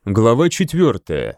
Глава 4.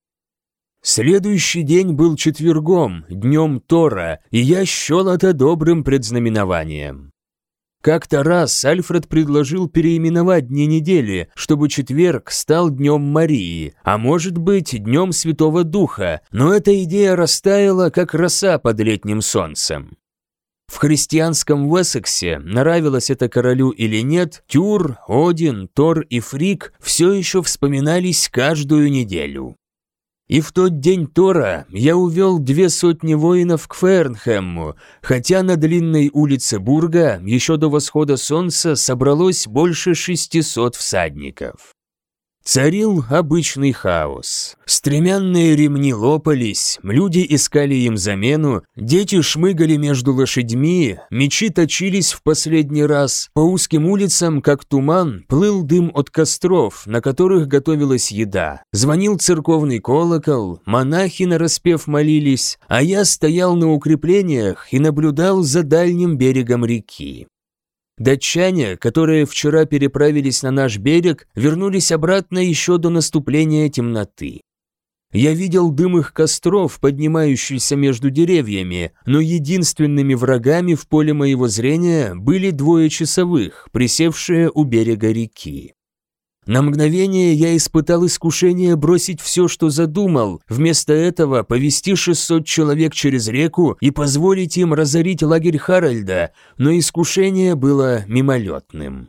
Следующий день был четвергом, днем Тора, и я счел это добрым предзнаменованием. Как-то раз Альфред предложил переименовать дни недели, чтобы четверг стал днем Марии, а может быть, днем Святого Духа, но эта идея растаяла, как роса под летним солнцем. В христианском Уэссексе, нравилось это королю или нет, Тюр, Один, Тор и Фрик все еще вспоминались каждую неделю. И в тот день Тора я увел 200 воинов к Фернхэму, хотя на длинной улице Бурга еще до восхода солнца собралось больше 600 всадников. Царил обычный хаос. Стремянные ремни лопались, люди искали им замену, дети шмыгали между лошадьми, мечи точились в последний раз, по узким улицам, как туман, плыл дым от костров, на которых готовилась еда. Звонил церковный колокол, монахи нараспев молились, а я стоял на укреплениях и наблюдал за дальним берегом реки. Датчане, которые вчера переправились на наш берег, вернулись обратно еще до наступления темноты. Я видел дым их костров, поднимающийся между деревьями, но единственными врагами в поле моего зрения были 2 часовых, присевшие у берега реки. На мгновение я испытал искушение бросить все, что задумал, вместо этого повести 600 человек через реку и позволить им разорить лагерь Харальда, но искушение было мимолетным.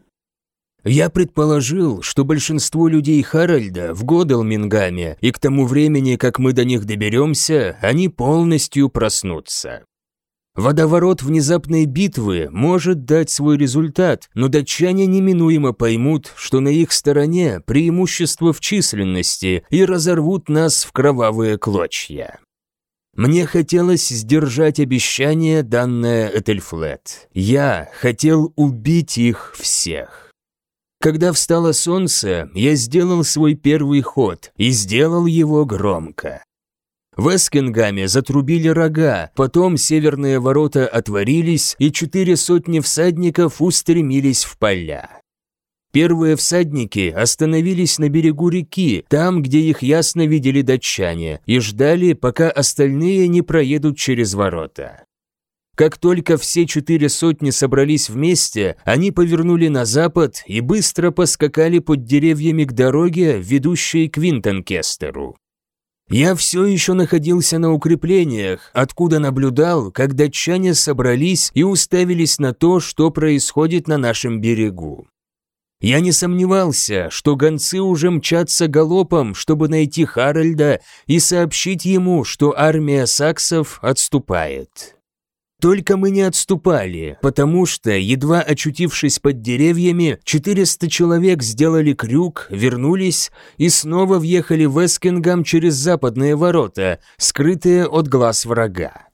Я предположил, что большинство людей Харальда в Годелмингаме, и к тому времени, как мы до них доберемся, они полностью проснутся. Водоворот внезапной битвы может дать свой результат, но датчане неминуемо поймут, что на их стороне преимущество в численности и разорвут нас в кровавые клочья. Мне хотелось сдержать обещание, данное Этельфлет. Я хотел убить их всех. Когда встало солнце, я сделал свой первый ход и сделал его громко. В Эскингаме затрубили рога, потом северные ворота отворились, и 400 всадников устремились в поля. Первые всадники остановились на берегу реки, там, где их ясно видели датчане, и ждали, пока остальные не проедут через ворота. Как только все 400 собрались вместе, они повернули на запад и быстро поскакали под деревьями к дороге, ведущей к Винтонкестеру. Я все еще находился на укреплениях, откуда наблюдал, как датчане собрались и уставились на то, что происходит на нашем берегу. Я не сомневался, что гонцы уже мчатся галопом, чтобы найти Харальда и сообщить ему, что армия саксов отступает. Только мы не отступали, потому что, едва очутившись под деревьями, 400 человек сделали крюк, вернулись и снова въехали в Эскингам через западные ворота, скрытые от глаз врага.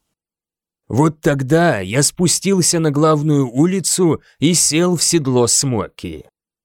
Вот тогда я спустился на главную улицу и сел в седло Смоки.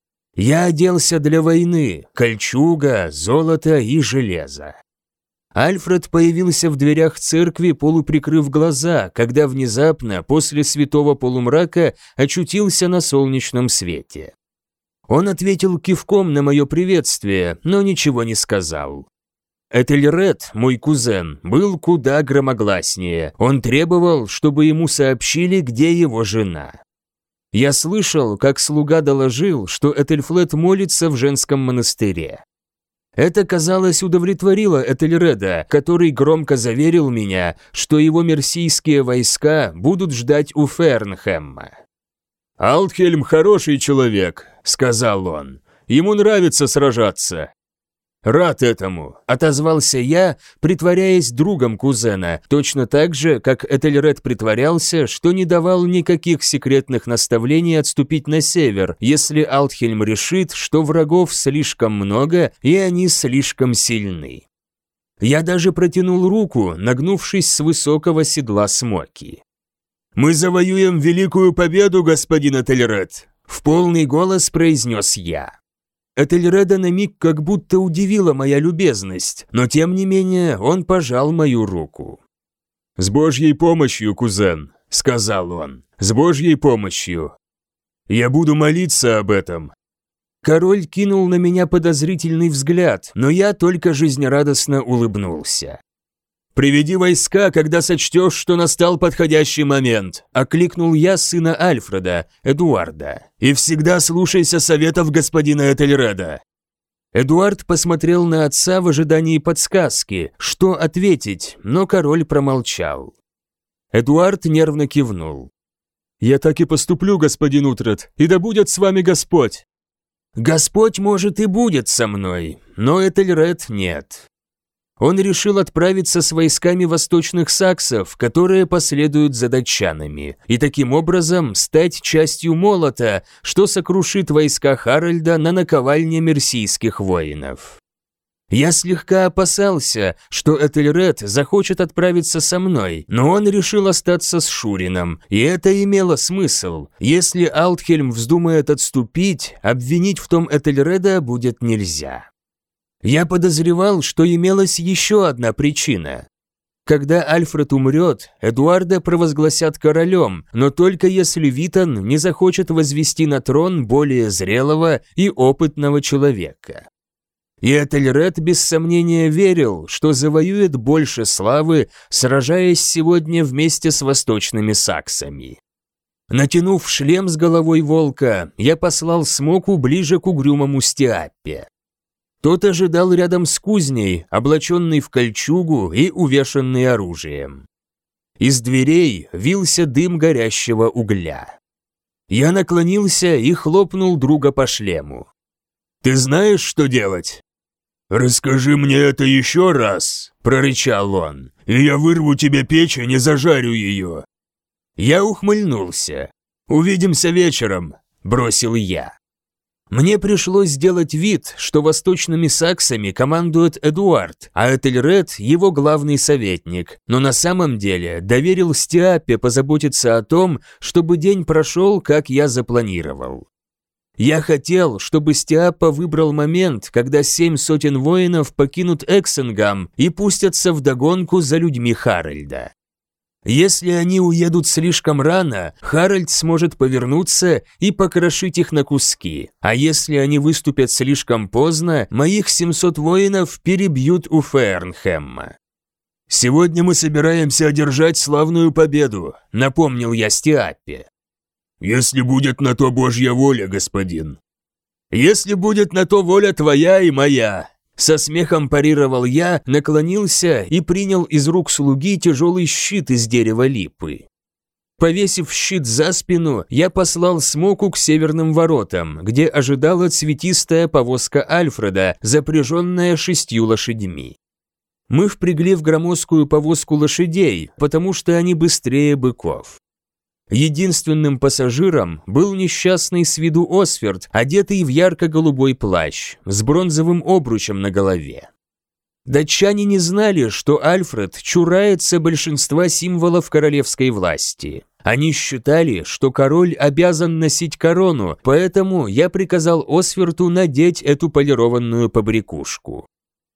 Я оделся для войны, кольчуга, золото и железо. Альфред появился в дверях церкви, полуприкрыв глаза, когда внезапно, после святого полумрака, очутился на солнечном свете. Он ответил кивком на мое приветствие, но ничего не сказал. Этельред, мой кузен, был куда громогласнее. Он требовал, чтобы ему сообщили, где его жена. Я слышал, как слуга доложил, что Этельфлет молится в женском монастыре. Это, казалось, удовлетворило Этельреда, который громко заверил меня, что его мерсийские войска будут ждать у Фернхэма. «Алтхельм хороший человек», — сказал он. «Ему нравится сражаться». «Рад этому», — отозвался я, притворяясь другом кузена, точно так же, как Этельред притворялся, что не давал никаких секретных наставлений отступить на север, если Алтхельм решит, что врагов слишком много и они слишком сильны. Я даже протянул руку, нагнувшись с высокого седла Смоки. «Мы завоюем великую победу, господин Этельред», — в полный голос произнес я. Этельреда на миг как будто удивила моя любезность, но тем не менее он пожал мою руку. «С Божьей помощью, кузен», — сказал он, — «с Божьей помощью. Я буду молиться об этом». Король кинул на меня подозрительный взгляд, но я только жизнерадостно улыбнулся. «Приведи войска, когда сочтешь, что настал подходящий момент», – окликнул я сына Альфреда, Эдуарда. «И всегда слушайся советов господина Этельреда». Эдуард посмотрел на отца в ожидании подсказки, что ответить, но король промолчал. Эдуард нервно кивнул. «Я так и поступлю, господин Утрат, и да будет с вами Господь». «Господь, может, и будет со мной, но Этельред нет». Он решил отправиться с войсками восточных саксов, которые последуют за датчанами, и таким образом стать частью молота, что сокрушит войска Харальда на наковальне мерсийских воинов. Я слегка опасался, что Этельред захочет отправиться со мной, но он решил остаться с Шурином, и это имело смысл. Если Алтхельм вздумает отступить, обвинить в том Этельреда будет нельзя. Я подозревал, что имелась еще одна причина. Когда Альфред умрет, Эдуарда провозгласят королем, но только если Витон не захочет возвести на трон более зрелого и опытного человека. И Этельред без сомнения верил, что завоюет больше славы, сражаясь сегодня вместе с восточными саксами. Натянув шлем с головой волка, я послал Смоку ближе к угрюмому Стиаппе. Тот ожидал рядом с кузней, облаченный в кольчугу и увешанный оружием. Из дверей вился дым горящего угля. Я наклонился и хлопнул друга по шлему. «Ты знаешь, что делать?» «Расскажи мне это еще раз», – прорычал он, – «и я вырву тебе печень и зажарю ее». Я ухмыльнулся. «Увидимся вечером», – бросил я. Мне пришлось сделать вид, что восточными саксами командует Эдуард, а Этельред – его главный советник, но на самом деле доверил Стиаппе позаботиться о том, чтобы день прошел, как я запланировал. Я хотел, чтобы Стиаппа выбрал момент, когда 700 воинов покинут Эксенгам и пустятся вдогонку за людьми Харальда. Если они уедут слишком рано, Харальд сможет повернуться и покрошить их на куски, а если они выступят слишком поздно, моих 700 воинов перебьют у Феернхемма. «Сегодня мы собираемся одержать славную победу», — напомнил я Стиаппе. «Если будет на то Божья воля, господин». «Если будет на то воля твоя и моя», — со смехом парировал я, наклонился и принял из рук слуги тяжелый щит из дерева липы. Повесив щит за спину, я послал Смоку к северным воротам, где ожидала цветистая повозка Альфреда, запряженная 6 лошадьми. Мы впрягли в громоздкую повозку лошадей, потому что они быстрее быков. Единственным пассажиром был несчастный с виду Осферд, одетый в ярко-голубой плащ, с бронзовым обручем на голове. Датчане не знали, что Альфред чурается большинства символов королевской власти. Они считали, что король обязан носить корону, поэтому я приказал Осферту надеть эту полированную побрякушку.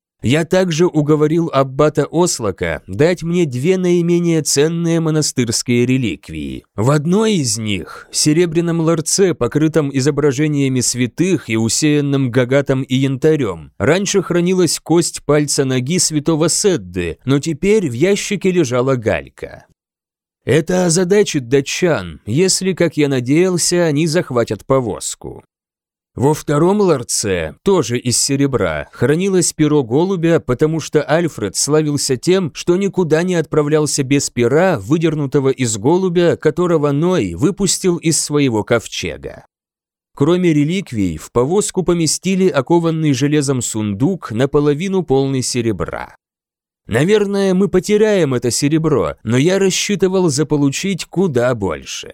Я также уговорил аббата Ослака дать мне 2 наименее ценные монастырские реликвии. В одной из них, серебряном ларце, покрытом изображениями святых и усеянном гагатом и янтарем, раньше хранилась кость пальца ноги святого Седды, но теперь в ящике лежала галька. Это озадачит датчан, если, как я надеялся, они захватят повозку. Во втором ларце, тоже из серебра, хранилось перо голубя, потому что Альфред славился тем, что никуда не отправлялся без пера, выдернутого из голубя, которого Ной выпустил из своего ковчега. Кроме реликвий, в повозку поместили окованный железом сундук, наполовину полный серебра. Наверное, мы потеряем это серебро, но я рассчитывал заполучить куда больше.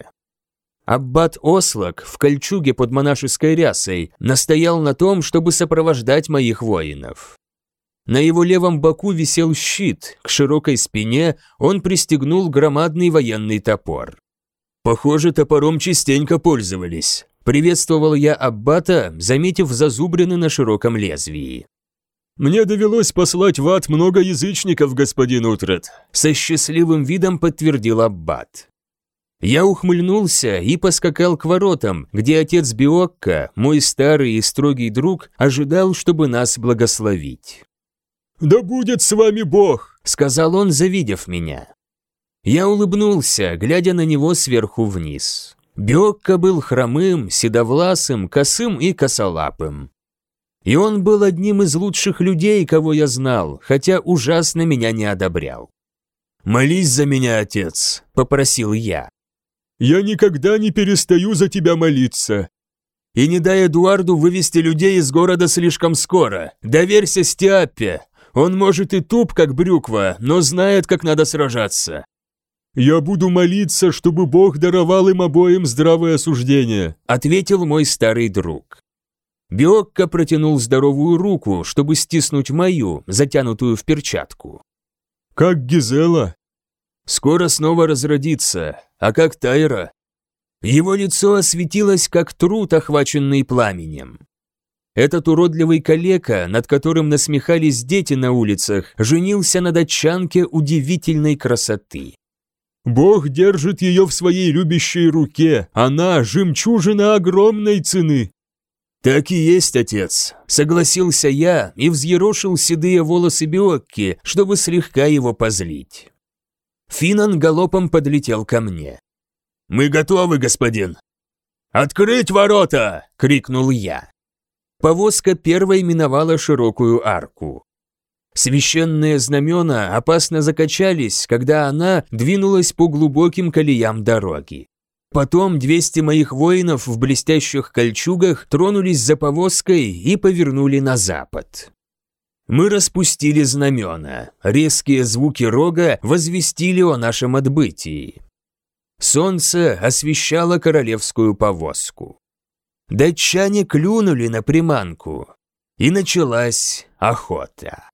Аббат Ослак в кольчуге под монашеской рясой настоял на том, чтобы сопровождать моих воинов. На его левом боку висел щит, к широкой спине он пристегнул громадный военный топор. «Похоже, топором частенько пользовались», – приветствовал я аббата, заметив зазубрины на широком лезвии. «Мне довелось послать в ад много язычников, господин Утрат», – со счастливым видом подтвердил аббат. Я ухмыльнулся и поскакал к воротам, где отец Биокка, мой старый и строгий друг, ожидал, чтобы нас благословить. «Да будет с вами Бог!» – сказал он, завидев меня. Я улыбнулся, глядя на него сверху вниз. Биокка был хромым, седовласым, косым и косолапым. И он был одним из лучших людей, кого я знал, хотя ужасно меня не одобрял. «Молись за меня, отец», – попросил я. «Я никогда не перестаю за тебя молиться». «И не дай Эдуарду вывести людей из города слишком скоро. Доверься Стиаппе. Он может и туп, как брюква, но знает, как надо сражаться». «Я буду молиться, чтобы Бог даровал им обоим здравое суждение», – ответил мой старый друг. Биокка протянул здоровую руку, чтобы стиснуть мою, затянутую в перчатку. «Как Гизела?» «Скоро снова разродится. А как Тайра?» Его лицо осветилось, как труд, охваченный пламенем. Этот уродливый калека, над которым насмехались дети на улицах, женился на датчанке удивительной красоты. «Бог держит ее в своей любящей руке. Она – жемчужина огромной цены». «Так и есть, отец», – согласился я и взъерошил седые волосы Биокки, чтобы слегка его позлить. Финан галопом подлетел ко мне. «Мы готовы, господин!» «Открыть ворота!» – крикнул я. Повозка первой миновала широкую арку. Священные знамена опасно закачались, когда она двинулась по глубоким колеям дороги. Потом 200 моих воинов в блестящих кольчугах тронулись за повозкой и повернули на запад. Мы распустили знамена, резкие звуки рога возвестили о нашем отбытии. Солнце освещало королевскую повозку. Датчане клюнули на приманку, и началась охота.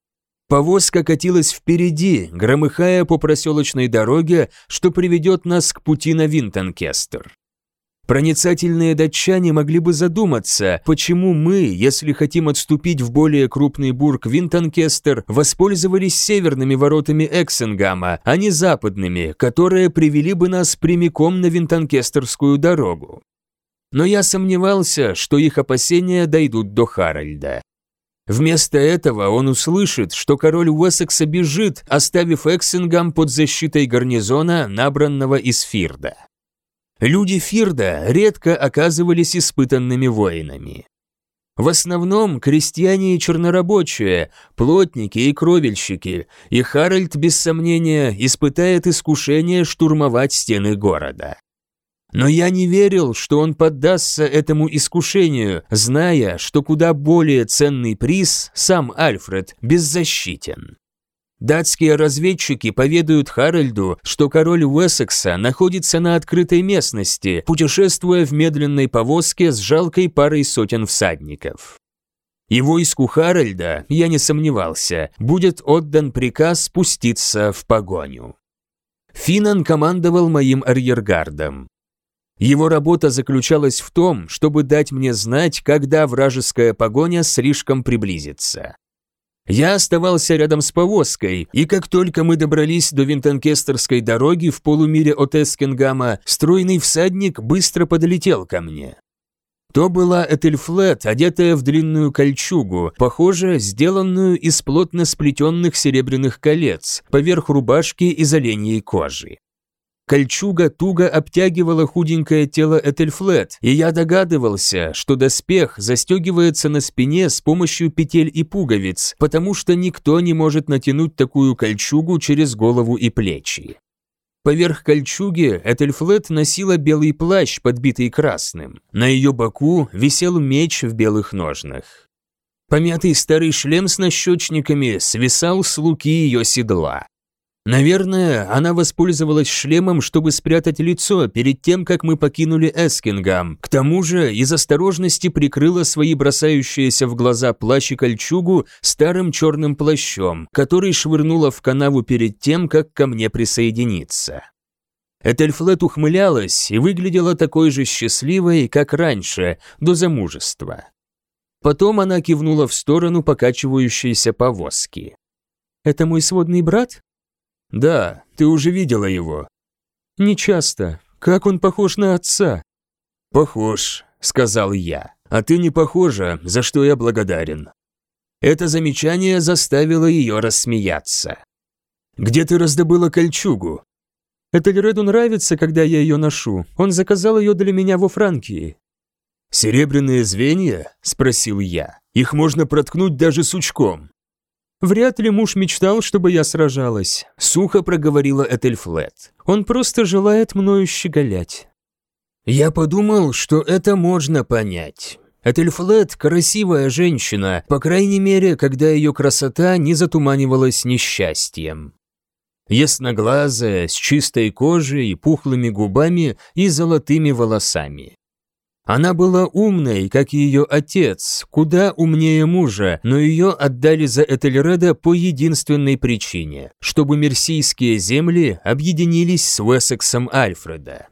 Повозка катилась впереди, громыхая по проселочной дороге, что приведет нас к пути на Винтонкестер. Проницательные датчане могли бы задуматься, почему мы, если хотим отступить в более крупный бург Винтонкестер, воспользовались северными воротами Эксенгама, а не западными, которые привели бы нас прямиком на Винтонкестерскую дорогу. Но я сомневался, что их опасения дойдут до Харальда. Вместо этого он услышит, что король Уэссекса бежит, оставив Эксенгам под защитой гарнизона, набранного из Фирда. Люди Фирда редко оказывались испытанными воинами. В основном крестьяне и чернорабочие, плотники и кровельщики, и Харальд, без сомнения, испытает искушение штурмовать стены города. Но я не верил, что он поддастся этому искушению, зная, что куда более ценный приз, сам Альфред, беззащитен. Датские разведчики поведают Харальду, что король Уэссекса находится на открытой местности, путешествуя в медленной повозке с жалкой парой сотен всадников. И войску Харальда, я не сомневался, будет отдан приказ спуститься в погоню. Финан командовал моим арьергардом. Его работа заключалась в том, чтобы дать мне знать, когда вражеская погоня слишком приблизится. Я оставался рядом с повозкой, и как только мы добрались до Винтонкестерской дороги в полумиле от Эскингама, стройный всадник быстро подлетел ко мне. То была Этельфлет, одетая в длинную кольчугу, похоже, сделанную из плотно сплетенных серебряных колец, поверх рубашки из оленьей кожи. Кольчуга туго обтягивала худенькое тело Этельфлет, и я догадывался, что доспех застегивается на спине с помощью петель и пуговиц, потому что никто не может натянуть такую кольчугу через голову и плечи. Поверх кольчуги Этельфлет носила белый плащ, подбитый красным. На ее боку висел меч в белых ножнах. Помятый старый шлем с нащечниками свисал с луки ее седла. Наверное, она воспользовалась шлемом, чтобы спрятать лицо перед тем, как мы покинули Эскингам. К тому же из осторожности прикрыла свои бросающиеся в глаза плащ и кольчугу старым черным плащом, который швырнула в канаву перед тем, как ко мне присоединиться. Этельфлет ухмылялась и выглядела такой же счастливой, как раньше, до замужества. Потом она кивнула в сторону покачивающейся повозки. «Это мой сводный брат?» «Да, ты уже видела его». «Не часто. Как он похож на отца!» «Похож», — сказал я, — «а ты не похожа, за что я благодарен». Это замечание заставило ее рассмеяться. «Где ты раздобыла кольчугу?» «Этельреду нравится, когда я ее ношу. Он заказал ее для меня во Франкии». «Серебряные звенья?» – спросил я. «Их можно проткнуть даже сучком». «Вряд ли муж мечтал, чтобы я сражалась», – сухо проговорила Этельфлет. «Он просто желает мною щеголять». Я подумал, что это можно понять. Этельфлет – красивая женщина, по крайней мере, когда ее красота не затуманивалась несчастьем. Ясноглазая, с чистой кожей, пухлыми губами и золотыми волосами. Она была умной, как и ее отец, куда умнее мужа, но ее отдали за Этельреда по единственной причине – чтобы мерсийские земли объединились с Уэссексом Альфреда.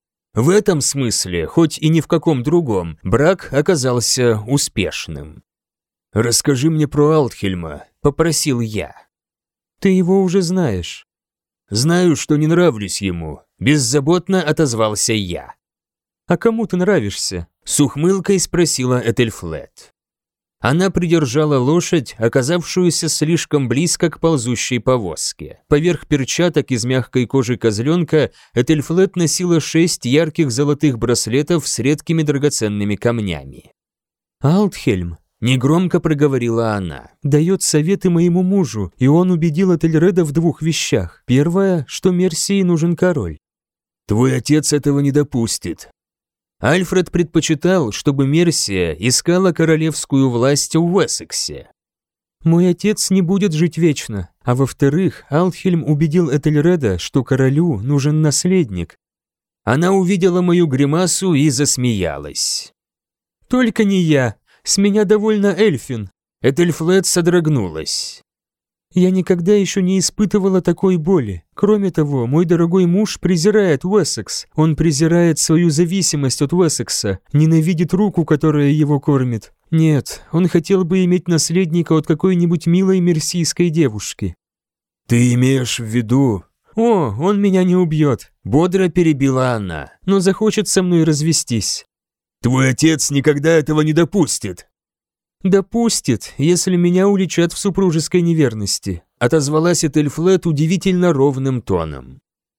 В этом смысле, хоть и ни в каком другом, брак оказался успешным. «Расскажи мне про Алтхельма», – попросил я. «Ты его уже знаешь». «Знаю, что не нравлюсь ему», – беззаботно отозвался я. «А кому ты нравишься?» – с ухмылкой спросила Этельфлет. Она придержала лошадь, оказавшуюся слишком близко к ползущей повозке. Поверх перчаток из мягкой кожи козленка Этельфлет носила 6 ярких золотых браслетов с редкими драгоценными камнями. «Алтхельм», – негромко проговорила она, – «дает советы моему мужу, и он убедил Этельреда в 2 вещах. Первое, что Мерсии нужен король». «Твой отец этого не допустит». Альфред предпочитал, чтобы Мерсия искала королевскую власть в Уэссексе. «Мой отец не будет жить вечно, а во-вторых, Алтхельм убедил Этельреда, что королю нужен наследник». Она увидела мою гримасу и засмеялась. «Только не я, с меня довольно Эльфин». Этельфлет содрогнулась. «Я никогда еще не испытывала такой боли. Кроме того, мой дорогой муж презирает Уэссекс. Он презирает свою зависимость от Уэссекса, ненавидит руку, которая его кормит. Нет, он хотел бы иметь наследника от какой-нибудь милой мерсийской девушки». «Ты имеешь в виду...» «О, он меня не убьет», — бодро перебила она, «но захочет со мной развестись». «Твой отец никогда этого не допустит». «Допустит, если меня уличат в супружеской неверности», отозвалась Этельфлет удивительно ровным тоном.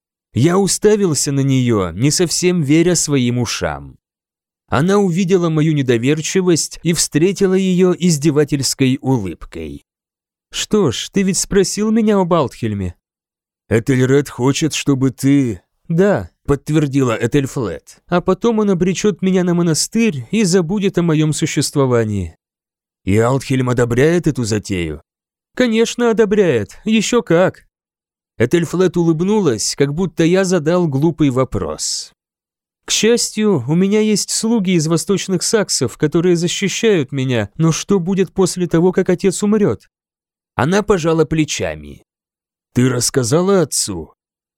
Я уставился на нее, не совсем веря своим ушам. Она увидела мою недоверчивость и встретила ее издевательской улыбкой. «Что ж, ты ведь спросил меня об Алтхельме». «Этельред хочет, чтобы ты...» «Да», — подтвердила Этельфлет. «А потом он обречет меня на монастырь и забудет о моем существовании». «И Алтхельм одобряет эту затею?» «Конечно, одобряет. Еще как». Этельфлет улыбнулась, как будто я задал глупый вопрос. «К счастью, у меня есть слуги из восточных саксов, которые защищают меня, но что будет после того, как отец умрет?» Она пожала плечами. «Ты рассказала отцу?»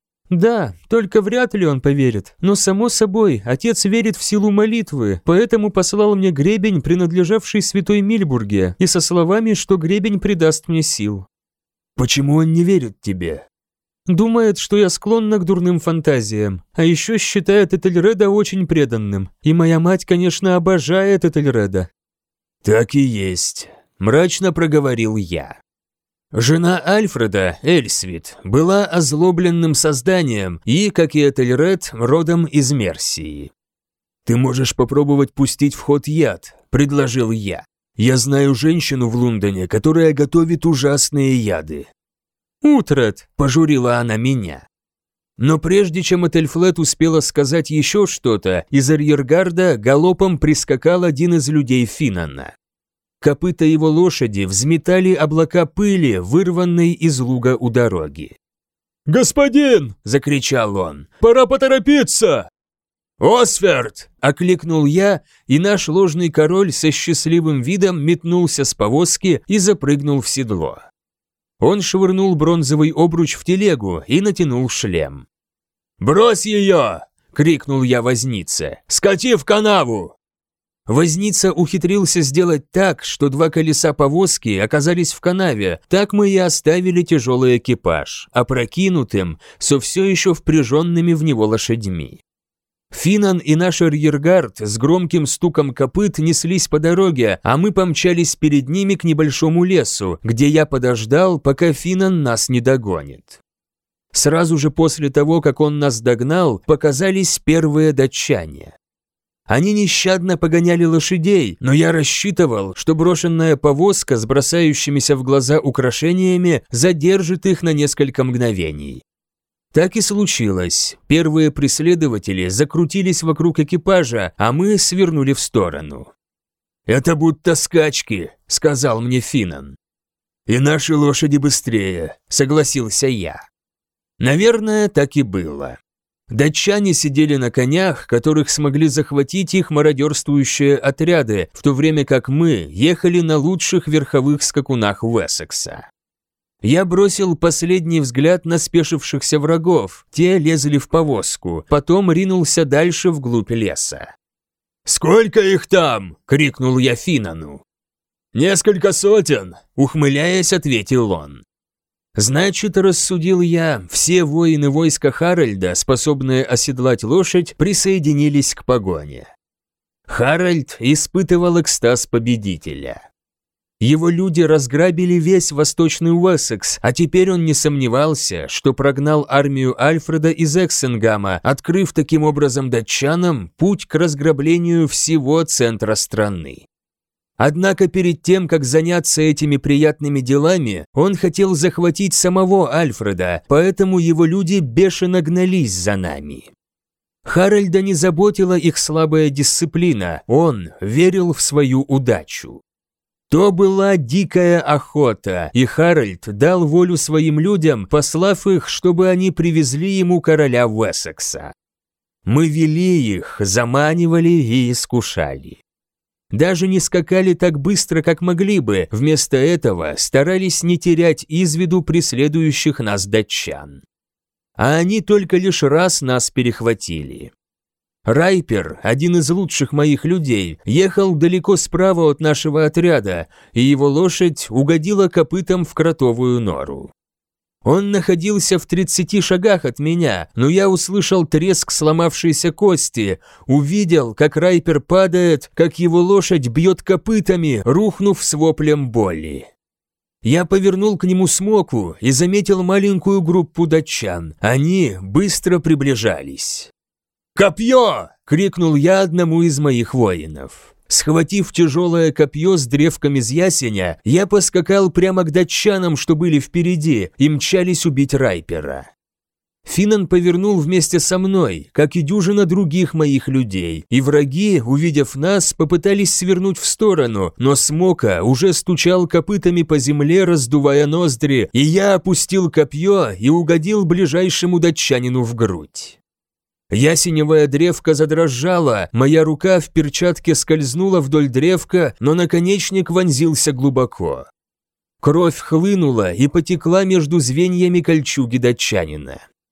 «Да, только вряд ли он поверит. Но, само собой, отец верит в силу молитвы, поэтому послал мне гребень, принадлежавший святой Мильбурге, и со словами, что гребень придаст мне сил». «Почему он не верит тебе?» «Думает, что я склонна к дурным фантазиям, а еще считает Этельреда очень преданным. И моя мать, конечно, обожает Этельреда». «Так и есть», – мрачно проговорил я. Жена Альфреда, Эльсвит, была озлобленным созданием и, как и Этельред, родом из Мерсии. «Ты можешь попробовать пустить в ход яд», – предложил я. «Я знаю женщину в Лондоне, которая готовит ужасные яды». «Утрат», – пожурила она меня. Но прежде чем Этельфлет успела сказать еще что-то, из арьергарда галопом прискакал один из людей Финнана. Копыта его лошади взметали облака пыли, вырванной из луга у дороги. «Господин!» – закричал он. «Пора поторопиться!» «Осферд!» – окликнул я, и наш ложный король со счастливым видом метнулся с повозки и запрыгнул в седло. Он швырнул бронзовый обруч в телегу и натянул шлем. «Брось ее!» – крикнул я вознице. «Скати в канаву!» Возница ухитрился сделать так, что 2 колеса повозки оказались в канаве, так мы и оставили тяжелый экипаж, опрокинутым, со все еще впряженными в него лошадьми. Финан и наш арьергард с громким стуком копыт неслись по дороге, а мы помчались перед ними к небольшому лесу, где я подождал, пока Финан нас не догонит. Сразу же после того, как он нас догнал, показались первые датчане. Они нещадно погоняли лошадей, но я рассчитывал, что брошенная повозка с бросающимися в глаза украшениями задержит их на несколько мгновений. Так и случилось. Первые преследователи закрутились вокруг экипажа, а мы свернули в сторону. «Это будто скачки», — сказал мне Финан. «И наши лошади быстрее», — согласился я. Наверное, так и было. Датчане сидели на конях, которых смогли захватить их мародерствующие отряды, в то время как мы ехали на лучших верховых скакунах Уэссекса. Я бросил последний взгляд на спешившихся врагов, те лезли в повозку, потом ринулся дальше вглубь леса. «Сколько их там?» – крикнул я Финану. «Несколько сотен», – ухмыляясь, ответил он. Значит, рассудил я, все воины войска Харальда, способные оседлать лошадь, присоединились к погоне. Харальд испытывал экстаз победителя. Его люди разграбили весь восточный Уэссекс, а теперь он не сомневался, что прогнал армию Альфреда из Эксенгама, открыв таким образом датчанам путь к разграблению всего центра страны. Однако перед тем, как заняться этими приятными делами, он хотел захватить самого Альфреда, поэтому его люди бешено гнались за нами. Харальда не заботила их слабая дисциплина, он верил в свою удачу. То была дикая охота, и Харальд дал волю своим людям, послав их, чтобы они привезли ему короля Уэссекса. Мы вели их, заманивали и искушали. Даже не скакали так быстро, как могли бы, вместо этого старались не терять из виду преследующих нас датчан. А они только лишь раз нас перехватили. Райпер, один из лучших моих людей, ехал далеко справа от нашего отряда, и его лошадь угодила копытом в кротовую нору. Он находился в 30 шагах от меня, но я услышал треск сломавшейся кости, увидел, как Райпер падает, как его лошадь бьет копытами, рухнув с воплем боли. Я повернул к нему смоку и заметил маленькую группу датчан. Они быстро приближались. «Копье!» – крикнул я одному из моих воинов. Схватив тяжелое копье с древком из ясеня, я поскакал прямо к датчанам, что были впереди, и мчались убить Райпера. Финан повернул вместе со мной, как и дюжина других моих людей, и враги, увидев нас, попытались свернуть в сторону, но Смока уже стучал копытами по земле, раздувая ноздри, и я опустил копье и угодил ближайшему датчанину в грудь. Ясеневая древко задрожала, моя рука в перчатке скользнула вдоль древка, но наконечник вонзился глубоко. Кровь хлынула и потекла между звеньями кольчуги датчанина.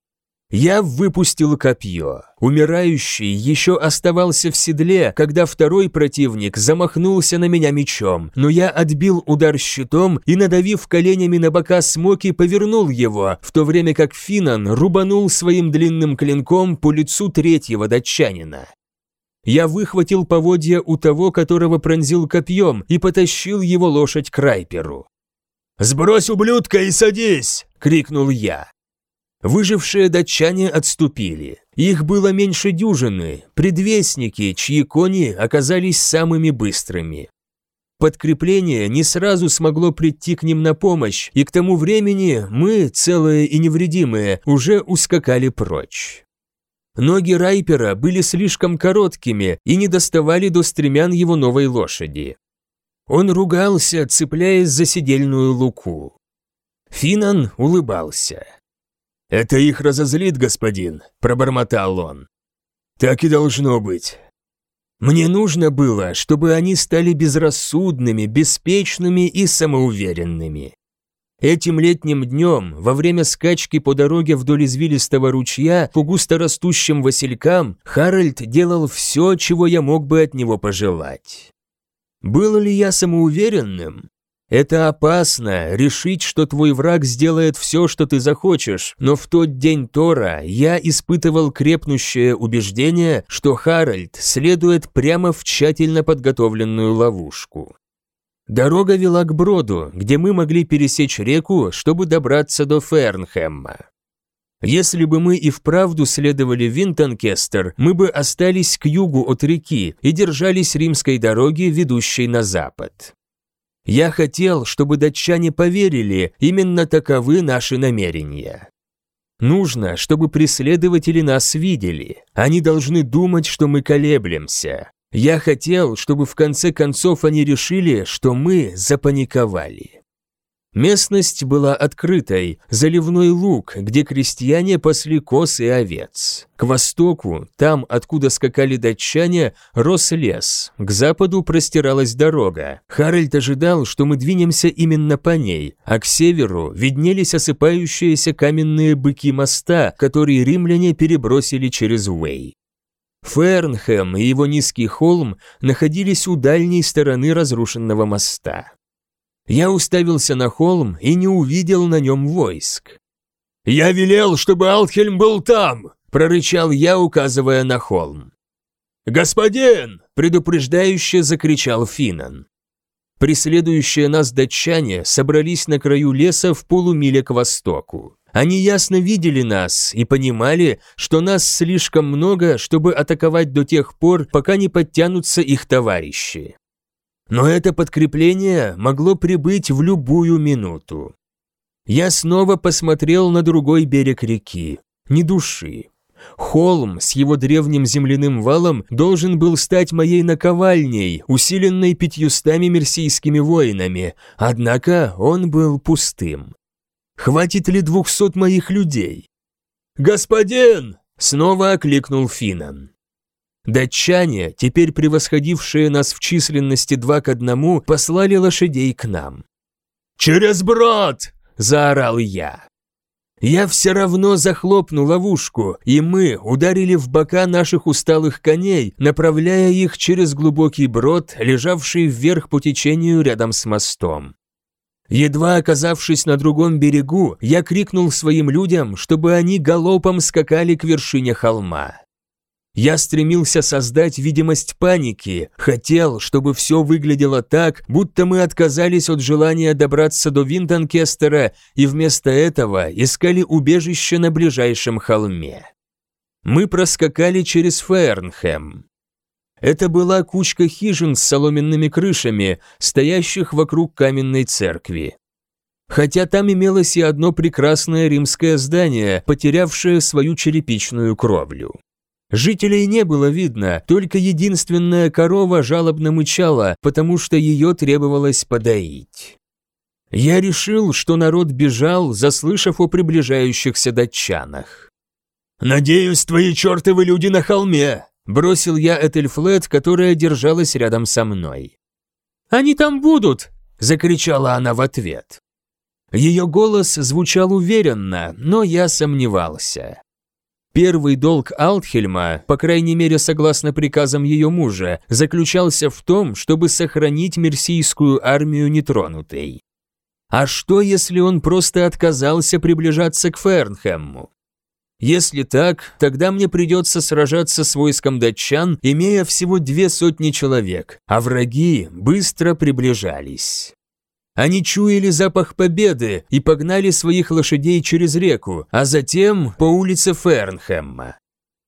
Я выпустил копье. Умирающий еще оставался в седле, когда второй противник замахнулся на меня мечом, но я отбил удар щитом и, надавив коленями на бока Смоки, повернул его, в то время как Финан рубанул своим длинным клинком по лицу третьего датчанина. Я выхватил поводья у того, которого пронзил копьем, и потащил его лошадь к Райперу. «Сбрось ублюдка и садись!» – крикнул я. Выжившие датчане отступили. Их было меньше дюжины, предвестники, чьи кони оказались самыми быстрыми. Подкрепление не сразу смогло прийти к ним на помощь, и к тому времени мы, целые и невредимые, уже ускакали прочь. Ноги Райпера были слишком короткими и не доставали до стремян его новой лошади. Он ругался, цепляясь за седельную луку. Финан улыбался. «Это их разозлит, господин», – пробормотал он. «Так и должно быть». Мне нужно было, чтобы они стали безрассудными, беспечными и самоуверенными. Этим летним днем, во время скачки по дороге вдоль извилистого ручья по густорастущим василькам, Харальд делал все, чего я мог бы от него пожелать. Был ли я самоуверенным? Это опасно, решить, что твой враг сделает все, что ты захочешь, но в тот день Тора я испытывал крепнущее убеждение, что Харальд следует прямо в тщательно подготовленную ловушку. Дорога вела к броду, где мы могли пересечь реку, чтобы добраться до Фернхэма. Если бы мы и вправду следовали в Винтонкестер, мы бы остались к югу от реки и держались римской дороги, ведущей на запад. Я хотел, чтобы датчане поверили, именно таковы наши намерения. Нужно, чтобы преследователи нас видели. Они должны думать, что мы колеблемся. Я хотел, чтобы в конце концов они решили, что мы запаниковали. Местность была открытой, заливной луг, где крестьяне пасли коз и овец. К востоку, там, откуда скакали датчане, рос лес. К западу простиралась дорога. Харальд ожидал, что мы двинемся именно по ней, а к северу виднелись осыпающиеся каменные быки моста, которые римляне перебросили через Уэй. Фернхэм и его низкий холм находились у дальней стороны разрушенного моста. Я уставился на холм и не увидел на нем войск. «Я велел, чтобы Алдхельм был там!» – прорычал я, указывая на холм. «Господин!» – предупреждающе закричал Финан. Преследующие нас датчане собрались на краю леса в полумиле к востоку. Они ясно видели нас и понимали, что нас слишком много, чтобы атаковать до тех пор, пока не подтянутся их товарищи. Но это подкрепление могло прибыть в любую минуту. Я снова посмотрел на другой берег реки. Ни души. Холм с его древним земляным валом должен был стать моей наковальней, усиленной 500 мерсийскими воинами, однако он был пустым. Хватит ли 200 моих людей? «Господин!» — снова окликнул Финан. Датчане, теперь превосходившие нас в численности 2 к 1, послали лошадей к нам. «Через брод!» – заорал я. Я все равно захлопну ловушку, и мы ударили в бока наших усталых коней, направляя их через глубокий брод, лежавший вверх по течению рядом с мостом. Едва оказавшись на другом берегу, я крикнул своим людям, чтобы они галопом скакали к вершине холма. Я стремился создать видимость паники, хотел, чтобы все выглядело так, будто мы отказались от желания добраться до Винтонкестера и вместо этого искали убежище на ближайшем холме. Мы проскакали через Фернхэм. Это была кучка хижин с соломенными крышами, стоящих вокруг каменной церкви. Хотя там имелось и одно прекрасное римское здание, потерявшее свою черепичную кровлю. Жителей не было видно, только единственная корова жалобно мычала, потому что ее требовалось подоить. Я решил, что народ бежал, заслышав о приближающихся датчанах. «Надеюсь, твои чертовы люди на холме!» – бросил я Этельфлет, которая держалась рядом со мной. «Они там будут!» – закричала она в ответ. Ее голос звучал уверенно, но я сомневался. Первый долг Алдхельма, по крайней мере согласно приказам ее мужа, заключался в том, чтобы сохранить мерсийскую армию нетронутой. А что, если он просто отказался приближаться к Фернхэму? Если так, тогда мне придется сражаться с войском датчан, имея всего 200 человек, а враги быстро приближались. Они чуяли запах победы и погнали своих лошадей через реку, а затем по улице Фернхэма.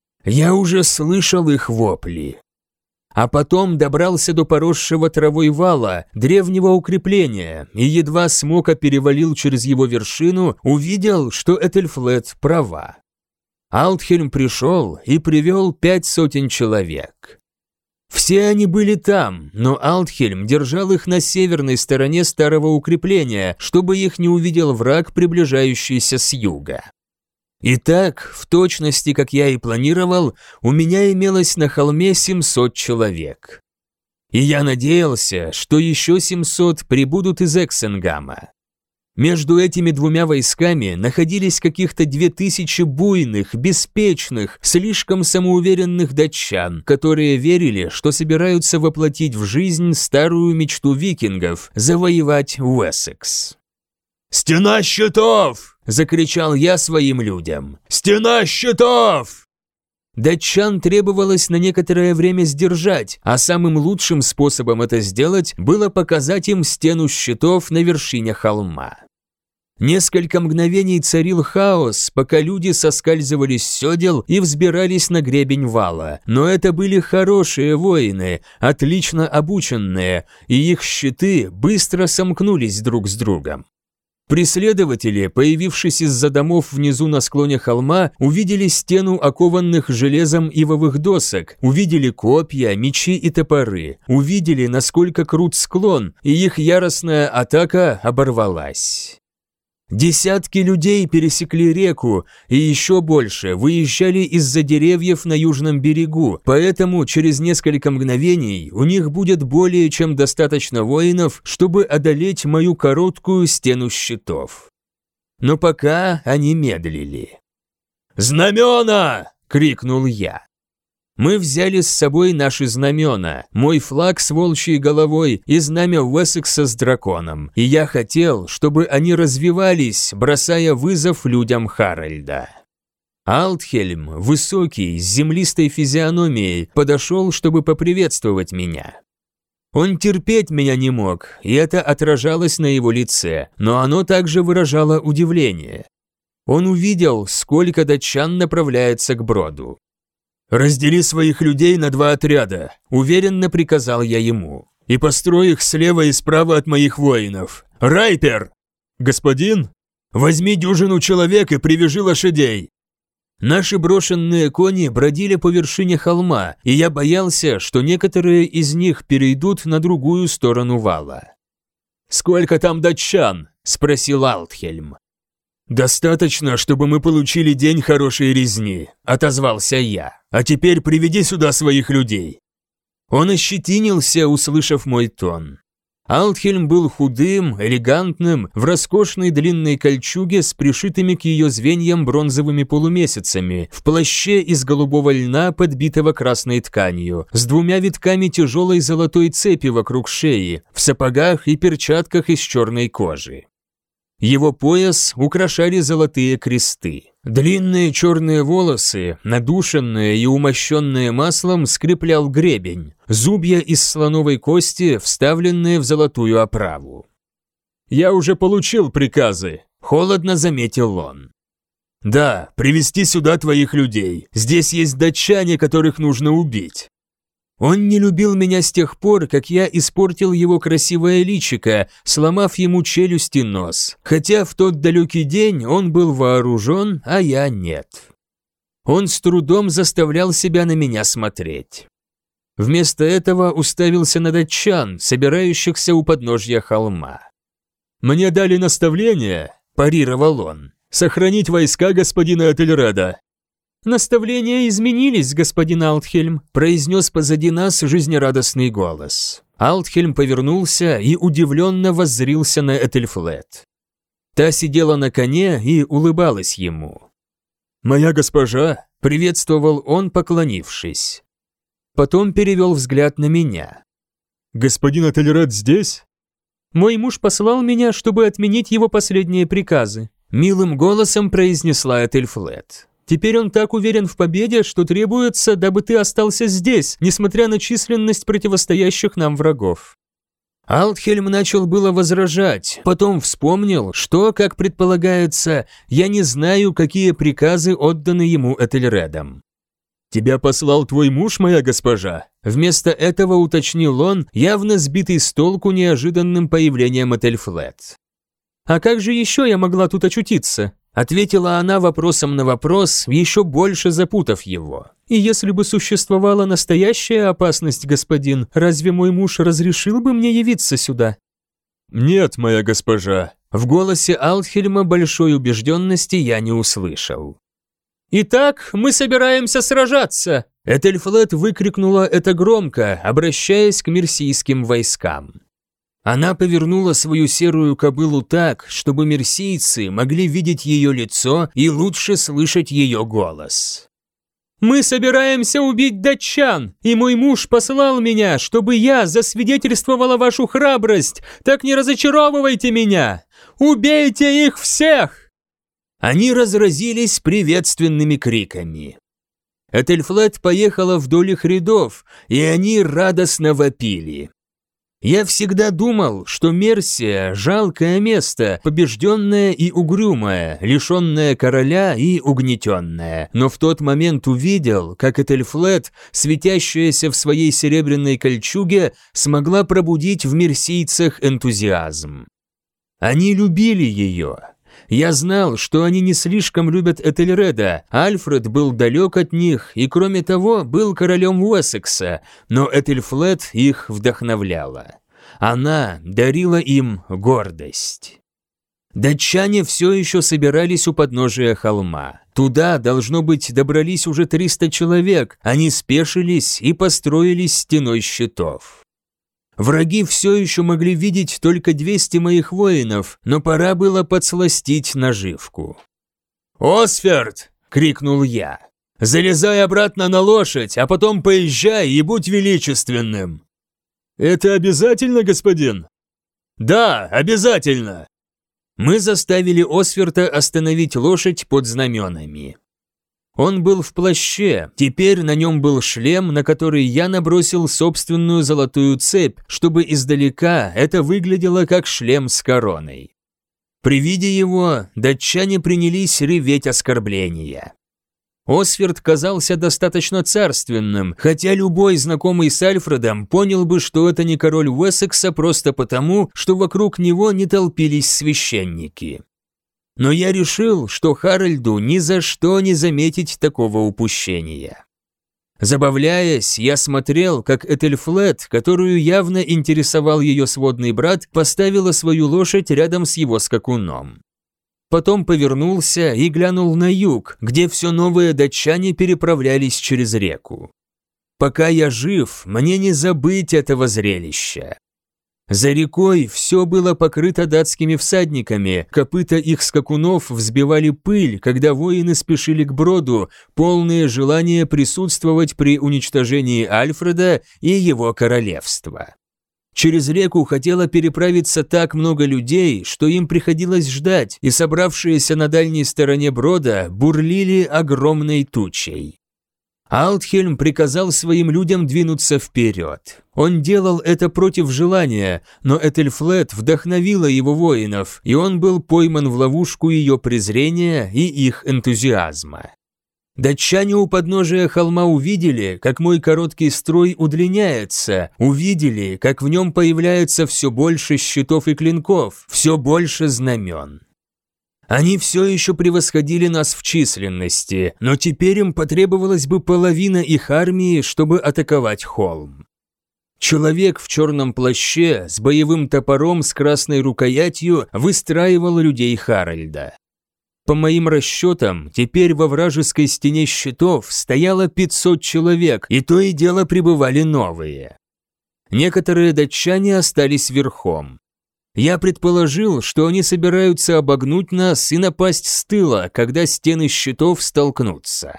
Я уже слышал их вопли. А потом добрался до поросшего травой вала, древнего укрепления, и едва Смока перевалил через его вершину, увидел, что Этельфлет права. Алдхельм пришел и привел 500 человек. Все они были там, но Алдхельм держал их на северной стороне старого укрепления, чтобы их не увидел враг, приближающийся с юга. Итак, в точности, как я и планировал, у меня имелось на холме 700 человек. И я надеялся, что еще 700 прибудут из Эксенгама. Между этими двумя войсками находились каких-то 2000 буйных, беспечных, слишком самоуверенных датчан, которые верили, что собираются воплотить в жизнь старую мечту викингов – завоевать Уэссекс. «Стена щитов!» – закричал я своим людям. «Стена щитов!» Датчан требовалось на некоторое время сдержать, а самым лучшим способом это сделать было показать им стену щитов на вершине холма. Несколько мгновений царил хаос, пока люди соскальзывали с седел и взбирались на гребень вала, но это были хорошие воины, отлично обученные, и их щиты быстро сомкнулись друг с другом. Преследователи, появившись из-за домов внизу на склоне холма, увидели стену окованных железом ивовых досок, увидели копья, мечи и топоры, увидели, насколько крут склон, и их яростная атака оборвалась. Десятки людей пересекли реку, и еще больше выезжали из-за деревьев на южном берегу, поэтому через несколько мгновений у них будет более чем достаточно воинов, чтобы одолеть мою короткую стену щитов. Но пока они медлили. «Знамена!» – крикнул я. Мы взяли с собой наши знамена, мой флаг с волчьей головой и знамя Уэссекса с драконом, и я хотел, чтобы они развивались, бросая вызов людям Харальда. Алтхельм, высокий, с землистой физиономией, подошел, чтобы поприветствовать меня. Он терпеть меня не мог, и это отражалось на его лице, но оно также выражало удивление. Он увидел, сколько датчан направляется к броду. «Раздели своих людей на 2 отряда», – уверенно приказал я ему. «И построй их слева и справа от моих воинов. Райпер!» «Господин?» «Возьми дюжину человек и привяжи лошадей». Наши брошенные кони бродили по вершине холма, и я боялся, что некоторые из них перейдут на другую сторону вала. «Сколько там датчан?» – спросил Алтхельм. «Достаточно, чтобы мы получили день хорошей резни», – отозвался я. «А теперь приведи сюда своих людей». Он ощетинился, услышав мой тон. Алтхельм был худым, элегантным, в роскошной длинной кольчуге с пришитыми к ее звеньям бронзовыми полумесяцами, в плаще из голубого льна, подбитого красной тканью, с 2 витками тяжелой золотой цепи вокруг шеи, в сапогах и перчатках из черной кожи. Его пояс украшали золотые кресты. Длинные черные волосы, надушенные и умощенные маслом, скреплял гребень, зубья из слоновой кости, вставленные в золотую оправу. «Я уже получил приказы», – холодно заметил он. «Да, привести сюда твоих людей. Здесь есть датчане, которых нужно убить». Он не любил меня с тех пор, как я испортил его красивое личико, сломав ему челюсть и нос, хотя в тот далекий день он был вооружен, а я нет. Он с трудом заставлял себя на меня смотреть. Вместо этого уставился на датчан, собирающихся у подножья холма. «Мне дали наставление», – парировал он, – «сохранить войска господина Этельреда». «Наставления изменились, господин Алтхельм», – произнес позади нас жизнерадостный голос. Алтхельм повернулся и удивленно воззрился на Этельфлет. Та сидела на коне и улыбалась ему. «Моя госпожа», – приветствовал он, поклонившись. Потом перевел взгляд на меня. «Господин Этельред здесь?» «Мой муж послал меня, чтобы отменить его последние приказы», – милым голосом произнесла Этельфлет. «Теперь он так уверен в победе, что требуется, дабы ты остался здесь, несмотря на численность противостоящих нам врагов». Алтхельм начал было возражать, потом вспомнил, что, как предполагается, я не знаю, какие приказы отданы ему Этельредом. «Тебя послал твой муж, моя госпожа?» Вместо этого уточнил он, явно сбитый с толку неожиданным появлением Этельфлет. «А как же еще я могла тут очутиться?» Ответила она вопросом на вопрос, еще больше запутав его. «И если бы существовала настоящая опасность, господин, разве мой муж разрешил бы мне явиться сюда?» «Нет, моя госпожа». В голосе Алтхельма большой убежденности я не услышал. «Итак, мы собираемся сражаться!» Этельфлет выкрикнула это громко, обращаясь к мерсийским войскам. Она повернула свою серую кобылу так, чтобы мерсийцы могли видеть ее лицо и лучше слышать ее голос. «Мы собираемся убить датчан, и мой муж послал меня, чтобы я засвидетельствовала вашу храбрость, так не разочаровывайте меня! Убейте их всех!» Они разразились приветственными криками. Этельфлет поехала вдоль их рядов, и они радостно вопили. Я всегда думал, что Мерсия – жалкое место, побежденное и угрюмое, лишенное короля и угнетенное. Но в тот момент увидел, как Этельфлет, светящаяся в своей серебряной кольчуге, смогла пробудить в мерсийцах энтузиазм. Они любили ее. Я знал, что они не слишком любят Этельреда, Альфред был далек от них и, кроме того, был королем Уэссекса, но Этельфлет их вдохновляла. Она дарила им гордость. Датчане все еще собирались у подножия холма. Туда, должно быть, добрались уже 300 человек, они спешились и построились стеной щитов. Враги все еще могли видеть только 200 моих воинов, но пора было подсластить наживку. «Осферд!» — крикнул я. «Залезай обратно на лошадь, а потом поезжай и будь величественным!» «Это обязательно, господин?» «Да, обязательно!» Мы заставили Осферда остановить лошадь под знаменами. Он был в плаще, теперь на нем был шлем, на который я набросил собственную золотую цепь, чтобы издалека это выглядело как шлем с короной. При виде его датчане принялись реветь оскорбления. Осферд казался достаточно царственным, хотя любой знакомый с Альфредом понял бы, что это не король Уэссекса просто потому, что вокруг него не толпились священники. Но я решил, что Харальду ни за что не заметить такого упущения. Забавляясь, я смотрел, как Этельфлет, которую явно интересовал ее сводный брат, поставила свою лошадь рядом с его скакуном. Потом повернулся и глянул на юг, где все новые датчане переправлялись через реку. Пока я жив, мне не забыть этого зрелища. За рекой все было покрыто датскими всадниками, копыта их скакунов взбивали пыль, когда воины спешили к броду, полные желания присутствовать при уничтожении Альфреда и его королевства. Через реку хотело переправиться так много людей, что им приходилось ждать, и собравшиеся на дальней стороне брода бурлили огромной тучей. Алтхельм приказал своим людям двинуться вперед. Он делал это против желания, но Этельфлет вдохновила его воинов, и он был пойман в ловушку ее презрения и их энтузиазма. Датчане у подножия холма увидели, как мой короткий строй удлиняется, увидели, как в нем появляется все больше щитов и клинков, все больше знамен. Они все еще превосходили нас в численности, но теперь им потребовалась бы половина их армии, чтобы атаковать холм. Человек в черном плаще с боевым топором с красной рукоятью выстраивал людей Харальда. По моим расчетам, теперь во вражеской стене щитов стояло 500 человек, и то и дело прибывали новые. Некоторые датчане остались верхом. Я предположил, что они собираются обогнуть нас и напасть с тыла, когда стены щитов столкнутся.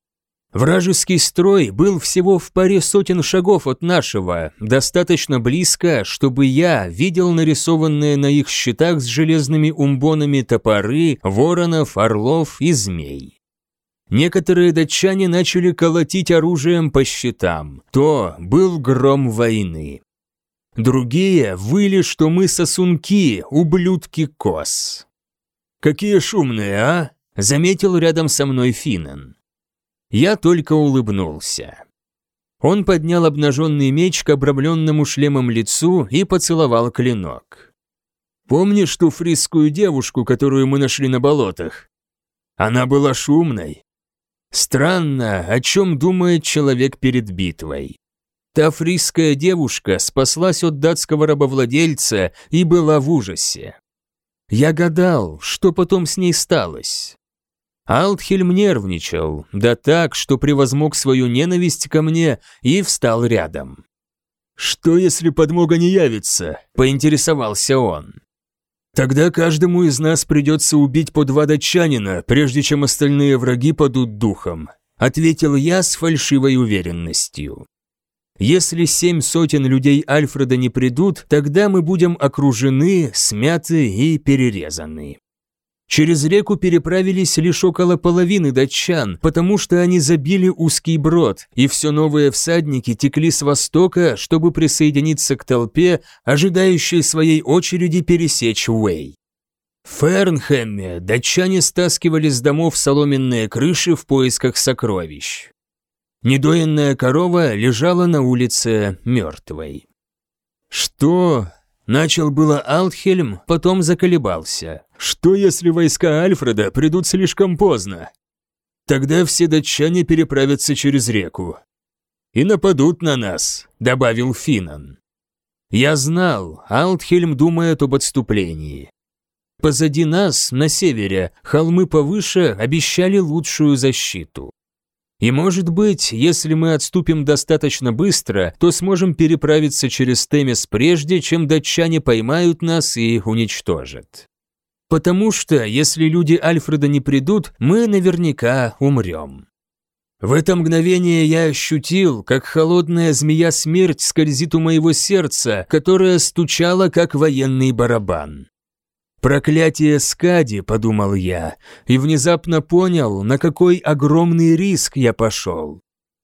Вражеский строй был всего в паре сотен шагов от нашего, достаточно близко, чтобы я видел нарисованные на их щитах с железными умбонами топоры, воронов, орлов и змей. Некоторые датчане начали колотить оружием по щитам. То был гром войны. Другие выли, что мы сосунки, ублюдки коз. «Какие шумные, а?» – заметил рядом со мной Финен. Я только улыбнулся. Он поднял обнаженный меч к обрамленному шлемом лицу и поцеловал клинок. «Помнишь ту фрисскую девушку, которую мы нашли на болотах? Она была шумной. Странно, о чем думает человек перед битвой. Та фрисская девушка спаслась от датского рабовладельца и была в ужасе. Я гадал, что потом с ней сталось. Алтхельм нервничал, да так, что превозмог свою ненависть ко мне и встал рядом. «Что, если подмога не явится?» – поинтересовался он. «Тогда каждому из нас придется убить по 2 датчанина, прежде чем остальные враги падут духом», – ответил я с фальшивой уверенностью. «Если 700 людей Альфреда не придут, тогда мы будем окружены, смяты и перерезаны». Через реку переправились лишь около половины датчан, потому что они забили узкий брод, и все новые всадники текли с востока, чтобы присоединиться к толпе, ожидающей своей очереди пересечь Уэй. В Фернхэмме датчане стаскивали с домов соломенные крыши в поисках сокровищ. Недоенная корова лежала на улице мертвой. «Что?» – начал было Алтхельм, потом заколебался. «Что, если войска Альфреда придут слишком поздно? Тогда все датчане переправятся через реку. И нападут на нас», – добавил Финан. Я знал, Алтхельм думает об отступлении. Позади нас, на севере, холмы повыше обещали лучшую защиту. И может быть, если мы отступим достаточно быстро, то сможем переправиться через Темес прежде, чем датчане поймают нас и уничтожат. Потому что, если люди Альфреда не придут, мы наверняка умрем. В это мгновение я ощутил, как холодная змея-смерть скользит у моего сердца, которое стучало, как военный барабан. «Проклятие Скади», — подумал я, и внезапно понял, на какой огромный риск я пошел.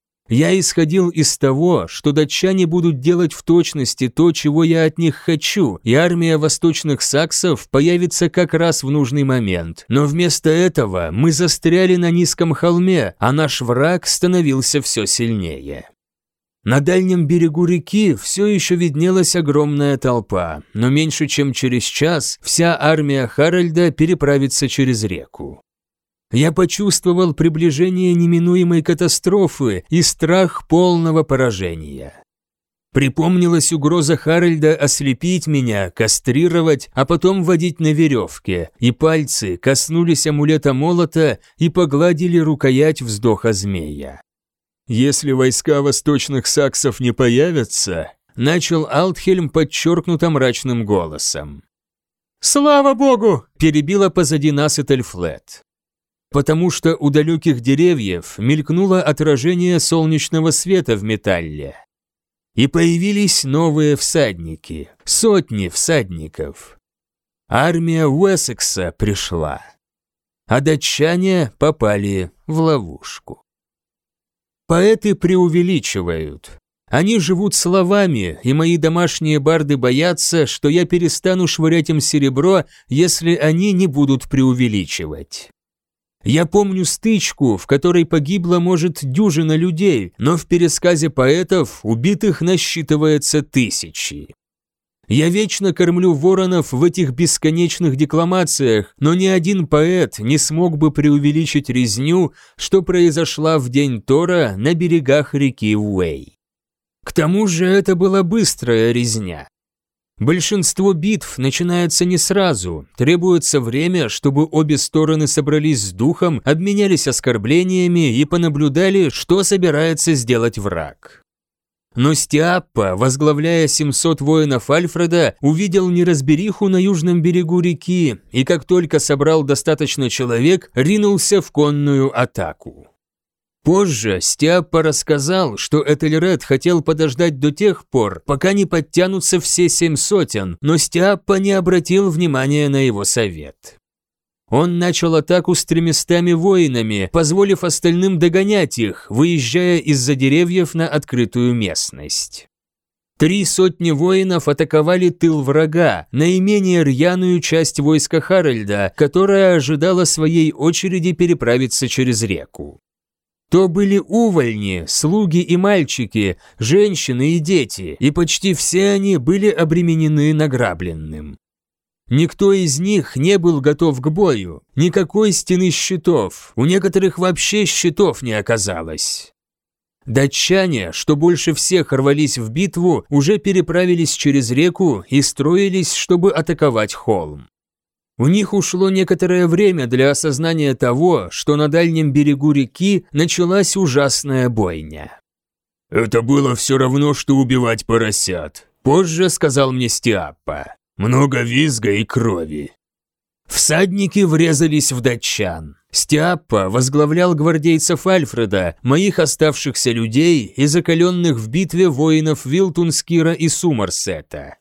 Я исходил из того, что датчане будут делать в точности то, чего я от них хочу, и армия восточных саксов появится как раз в нужный момент. Но вместо этого мы застряли на низком холме, а наш враг становился все сильнее. На дальнем берегу реки все еще виднелась огромная толпа, но меньше чем через час вся армия Харальда переправится через реку. Я почувствовал приближение неминуемой катастрофы и страх полного поражения. Припомнилась угроза Харальда ослепить меня, кастрировать, а потом водить на веревке, и пальцы коснулись амулета молота и погладили рукоять вздоха змея. «Если войска восточных саксов не появятся», – начал Алтхельм подчеркнуто мрачным голосом. «Слава богу!» – перебила позади нас Этельфлет. Потому что у далеких деревьев мелькнуло отражение солнечного света в металле. И появились новые всадники, сотни всадников. Армия Уэссекса пришла, а датчане попали в ловушку. Поэты преувеличивают. Они живут словами, и мои домашние барды боятся, что я перестану швырять им серебро, если они не будут преувеличивать. Я помню стычку, в которой погибло, может, дюжина людей, но в пересказе поэтов убитых насчитывается 1000. Я вечно кормлю воронов в этих бесконечных декламациях, но ни один поэт не смог бы преувеличить резню, что произошла в день Тора на берегах реки Уэй. К тому же это была быстрая резня. Большинство битв начинается не сразу, требуется время, чтобы обе стороны собрались с духом, обменялись оскорблениями и понаблюдали, что собирается сделать враг. Но Стиаппа, возглавляя 700 воинов Альфреда, увидел неразбериху на южном берегу реки и, как только собрал достаточно человек, ринулся в конную атаку. Позже Стиаппа рассказал, что Этельред хотел подождать до тех пор, пока не подтянутся все 7 сотен, но Стиаппа не обратил внимания на его совет. Он начал атаку с 300 воинами, позволив остальным догонять их, выезжая из-за деревьев на открытую местность. 300 воинов атаковали тыл врага, наименее рьяную часть войска Харальда, которая ожидала своей очереди переправиться через реку. То были увольни, слуги и мальчики, женщины и дети, и почти все они были обременены награбленным. Никто из них не был готов к бою, никакой стены щитов, у некоторых вообще щитов не оказалось. Датчане, что больше всех рвались в битву, уже переправились через реку и строились, чтобы атаковать холм. У них ушло некоторое время для осознания того, что на дальнем берегу реки началась ужасная бойня. «Это было все равно, что убивать поросят», – позже сказал мне Стиаппа. «Много визга и крови». Всадники врезались в датчан. Стиаппа возглавлял гвардейцев Альфреда, моих оставшихся людей и закаленных в битве воинов Вилтунскира и Сумарсета.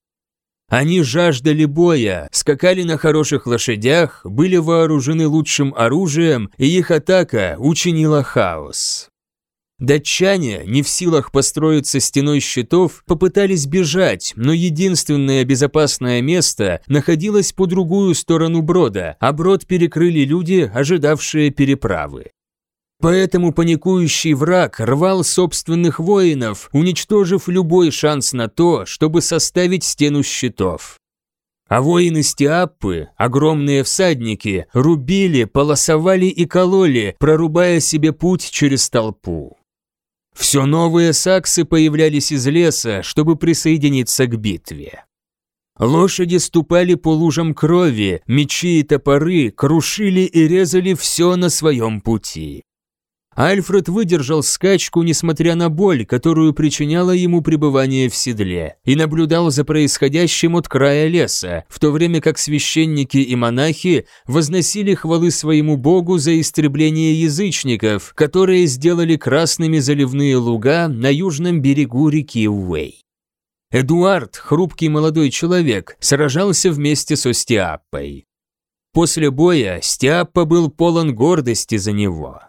Они жаждали боя, скакали на хороших лошадях, были вооружены лучшим оружием, и их атака учинила хаос. Датчане, не в силах построиться стеной щитов, попытались бежать, но единственное безопасное место находилось по другую сторону брода, а брод перекрыли люди, ожидавшие переправы. Поэтому паникующий враг рвал собственных воинов, уничтожив любой шанс на то, чтобы составить стену щитов. А воины Стиаппы, огромные всадники, рубили, полосовали и кололи, прорубая себе путь через толпу. Все новые саксы появлялись из леса, чтобы присоединиться к битве. Лошади ступали по лужам крови, мечи и топоры крушили и резали все на своем пути. Альфред выдержал скачку, несмотря на боль, которую причиняло ему пребывание в седле, и наблюдал за происходящим от края леса, в то время как священники и монахи возносили хвалы своему богу за истребление язычников, которые сделали красными заливные луга на южном берегу реки Уэй. Эдуард, хрупкий молодой человек, сражался вместе со Стиаппой. После боя Стиаппа был полон гордости за него.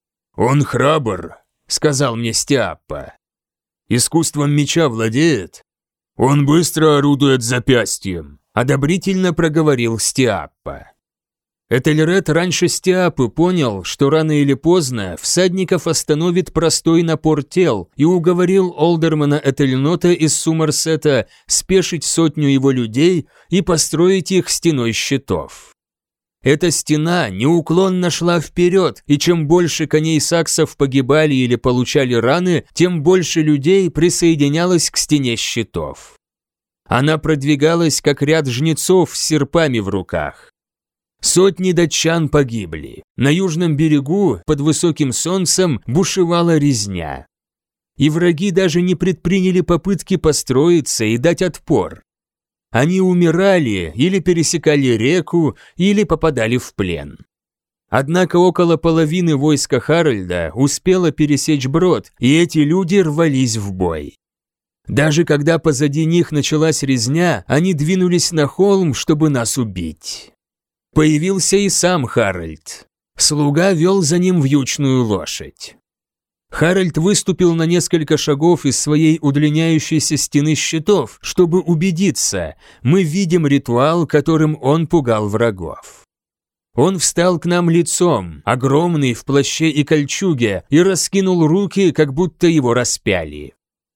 «Он храбр», – сказал мне Стиаппа. «Искусством меча владеет. Он быстро орудует запястьем», – одобрительно проговорил Стиаппа. Этельред раньше Стиаппы понял, что рано или поздно всадников остановит простой напор тел, и уговорил олдермана Этельнота из Сумарсета спешить 100 его людей и построить их стеной щитов. Эта стена неуклонно шла вперед, и чем больше коней саксов погибали или получали раны, тем больше людей присоединялось к стене щитов. Она продвигалась, как ряд жнецов с серпами в руках. Сотни датчан погибли. На южном берегу, под высоким солнцем, бушевала резня. И враги даже не предприняли попытки построиться и дать отпор. Они умирали или пересекали реку, или попадали в плен. Однако около половины войска Харальда успело пересечь брод, и эти люди рвались в бой. Даже когда позади них началась резня, они двинулись на холм, чтобы нас убить. Появился и сам Харальд. Слуга вел за ним вьючную лошадь. Харальд выступил на несколько шагов из своей удлиняющейся стены щитов, чтобы убедиться, мы видим ритуал, которым он пугал врагов. Он встал к нам лицом, огромный в плаще и кольчуге, и раскинул руки, как будто его распяли.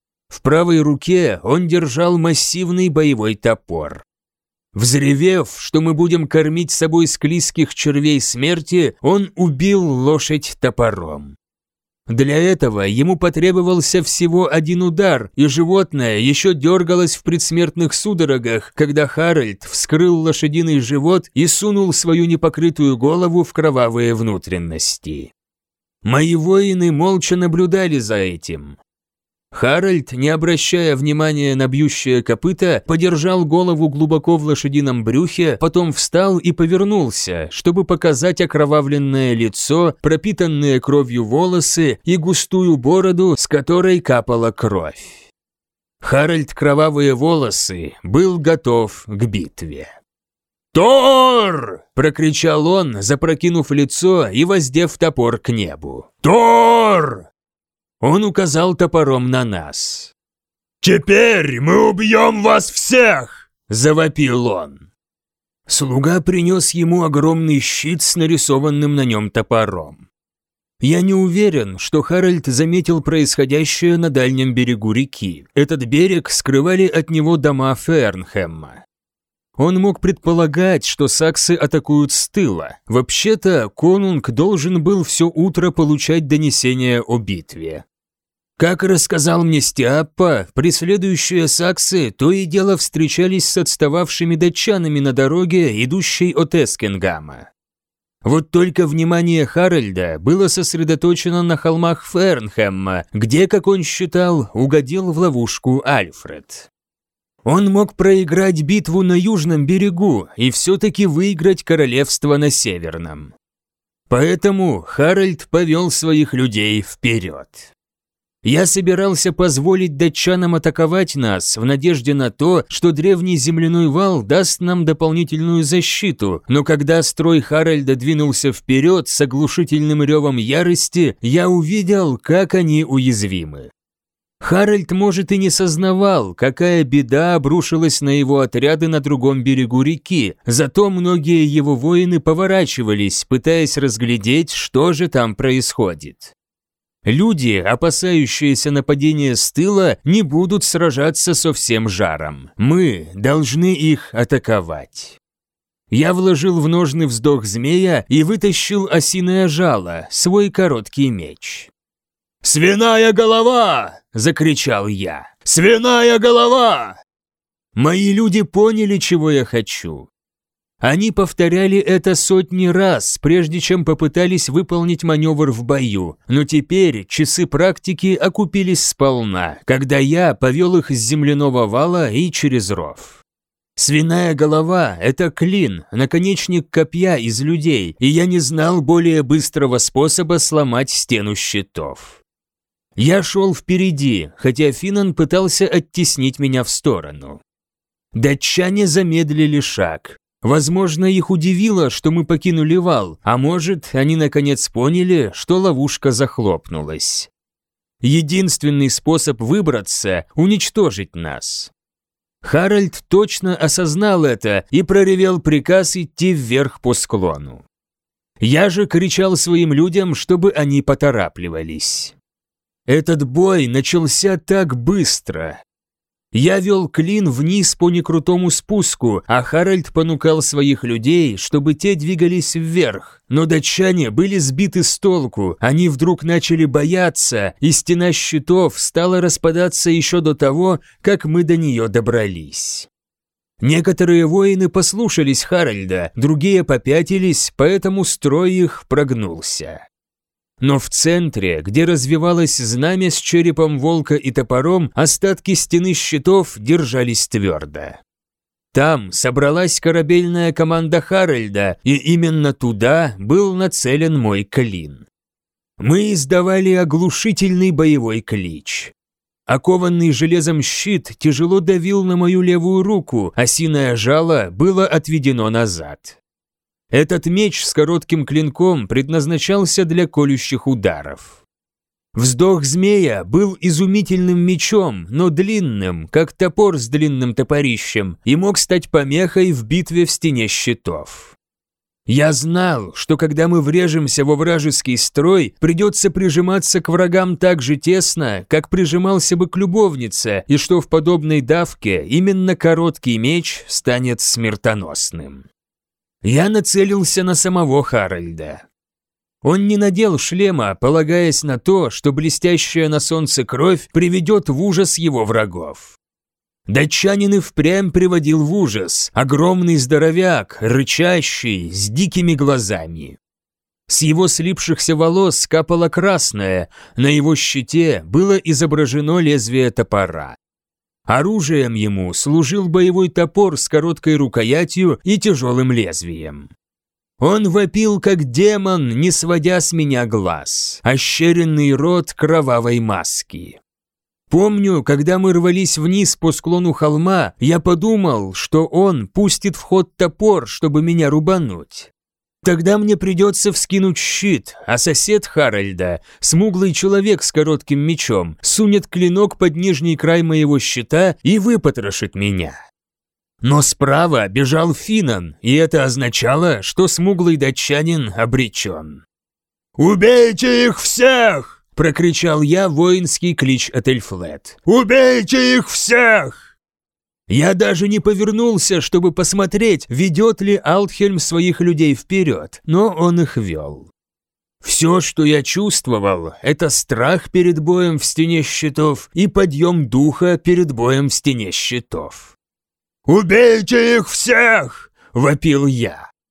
В правой руке он держал массивный боевой топор. Взревев, что мы будем кормить собой склизких червей смерти, он убил лошадь топором. Для этого ему потребовался всего один удар, и животное еще дергалось в предсмертных судорогах, когда Харальд вскрыл лошадиный живот и сунул свою непокрытую голову в кровавые внутренности. Мои воины молча наблюдали за этим. Харальд, не обращая внимания на бьющее копыто, подержал голову глубоко в лошадином брюхе, потом встал и повернулся, чтобы показать окровавленное лицо, пропитанные кровью волосы и густую бороду, с которой капала кровь. Харальд Кровавые Волосы был готов к битве. «Тор!» – прокричал он, запрокинув лицо и воздев топор к небу. «Тор!» Он указал топором на нас. «Теперь мы убьем вас всех!» – завопил он. Слуга принес ему огромный щит с нарисованным на нем топором. Я не уверен, что Харальд заметил происходящее на дальнем берегу реки. Этот берег скрывали от него дома Фернхэмма. Он мог предполагать, что саксы атакуют с тыла. Вообще-то, конунг должен был все утро получать донесения о битве. Как рассказал мне Стиаппа, преследующие саксы то и дело встречались с отстававшими датчанами на дороге, идущей от Эскингама. Вот только внимание Харальда было сосредоточено на холмах Фернхэма, где, как он считал, угодил в ловушку Альфред. Он мог проиграть битву на южном берегу и все-таки выиграть королевство на северном. Поэтому Харальд повел своих людей вперед. Я собирался позволить датчанам атаковать нас в надежде на то, что древний земляной вал даст нам дополнительную защиту, но когда строй Харальда двинулся вперед с оглушительным ревом ярости, я увидел, как они уязвимы. Харальд, может, и не сознавал, какая беда обрушилась на его отряды на другом берегу реки, зато многие его воины поворачивались, пытаясь разглядеть, что же там происходит. Люди, опасающиеся нападения с тыла, не будут сражаться со всем жаром. Мы должны их атаковать. Я вложил в ножны вздох змея и вытащил осиное жало, свой короткий меч. «Свиная голова!» – закричал я. «Свиная голова!» Мои люди поняли, чего я хочу. Они повторяли это сотни раз, прежде чем попытались выполнить маневр в бою, но теперь часы практики окупились сполна, когда я повел их с земляного вала и через ров. Свиная голова – это клин, наконечник копья из людей, и я не знал более быстрого способа сломать стену щитов. Я шел впереди, хотя Финан пытался оттеснить меня в сторону. Датчане замедлили шаг. Возможно, их удивило, что мы покинули вал, а может, они наконец поняли, что ловушка захлопнулась. Единственный способ выбраться – уничтожить нас. Харальд точно осознал это и проревел приказ идти вверх по склону. Я же кричал своим людям, чтобы они поторапливались. Этот бой начался так быстро. Я вел клин вниз по некрутому спуску, а Харальд понукал своих людей, чтобы те двигались вверх. Но датчане были сбиты с толку, они вдруг начали бояться, и стена щитов стала распадаться еще до того, как мы до нее добрались. Некоторые воины послушались Харальда, другие попятились, поэтому строй их прогнулся. Но в центре, где развивалось знамя с черепом волка и топором, остатки стены щитов держались твердо. Там собралась корабельная команда Харальда, и именно туда был нацелен мой клин. Мы издавали оглушительный боевой клич. Окованный железом щит тяжело давил на мою левую руку, осиное жало было отведено назад. Этот меч с коротким клинком предназначался для колющих ударов. Вздох змея был изумительным мечом, но длинным, как топор с длинным топорищем, и мог стать помехой в битве в стене щитов. Я знал, что когда мы врежемся во вражеский строй, придется прижиматься к врагам так же тесно, как прижимался бы к любовнице, и что в подобной давке именно короткий меч станет смертоносным. Я нацелился на самого Харальда. Он не надел шлема, полагаясь на то, что блестящая на солнце кровь приведет в ужас его врагов. Датчанин и впрямь приводил в ужас, огромный здоровяк, рычащий, с дикими глазами. С его слипшихся волос капало красное, на его щите было изображено лезвие топора. Оружием ему служил боевой топор с короткой рукоятью и тяжелым лезвием. Он вопил, как демон, не сводя с меня глаз, ощеренный рот кровавой маски. Помню, когда мы рвались вниз по склону холма, я подумал, что он пустит в ход топор, чтобы меня рубануть. Тогда мне придется вскинуть щит, а сосед Харальда, смуглый человек с коротким мечом, сунет клинок под нижний край моего щита и выпотрошит меня. Но справа бежал Финан, и это означало, что смуглый датчанин обречен. «Убейте их всех!» – прокричал я воинский клич от Эльфлет. «Убейте их всех!» Я даже не повернулся, чтобы посмотреть, ведет ли Алтхельм своих людей вперед, но он их вел. Все, что я чувствовал, это страх перед боем в стене щитов и подъем духа перед боем в стене щитов. «Убейте их всех!» – вопил я.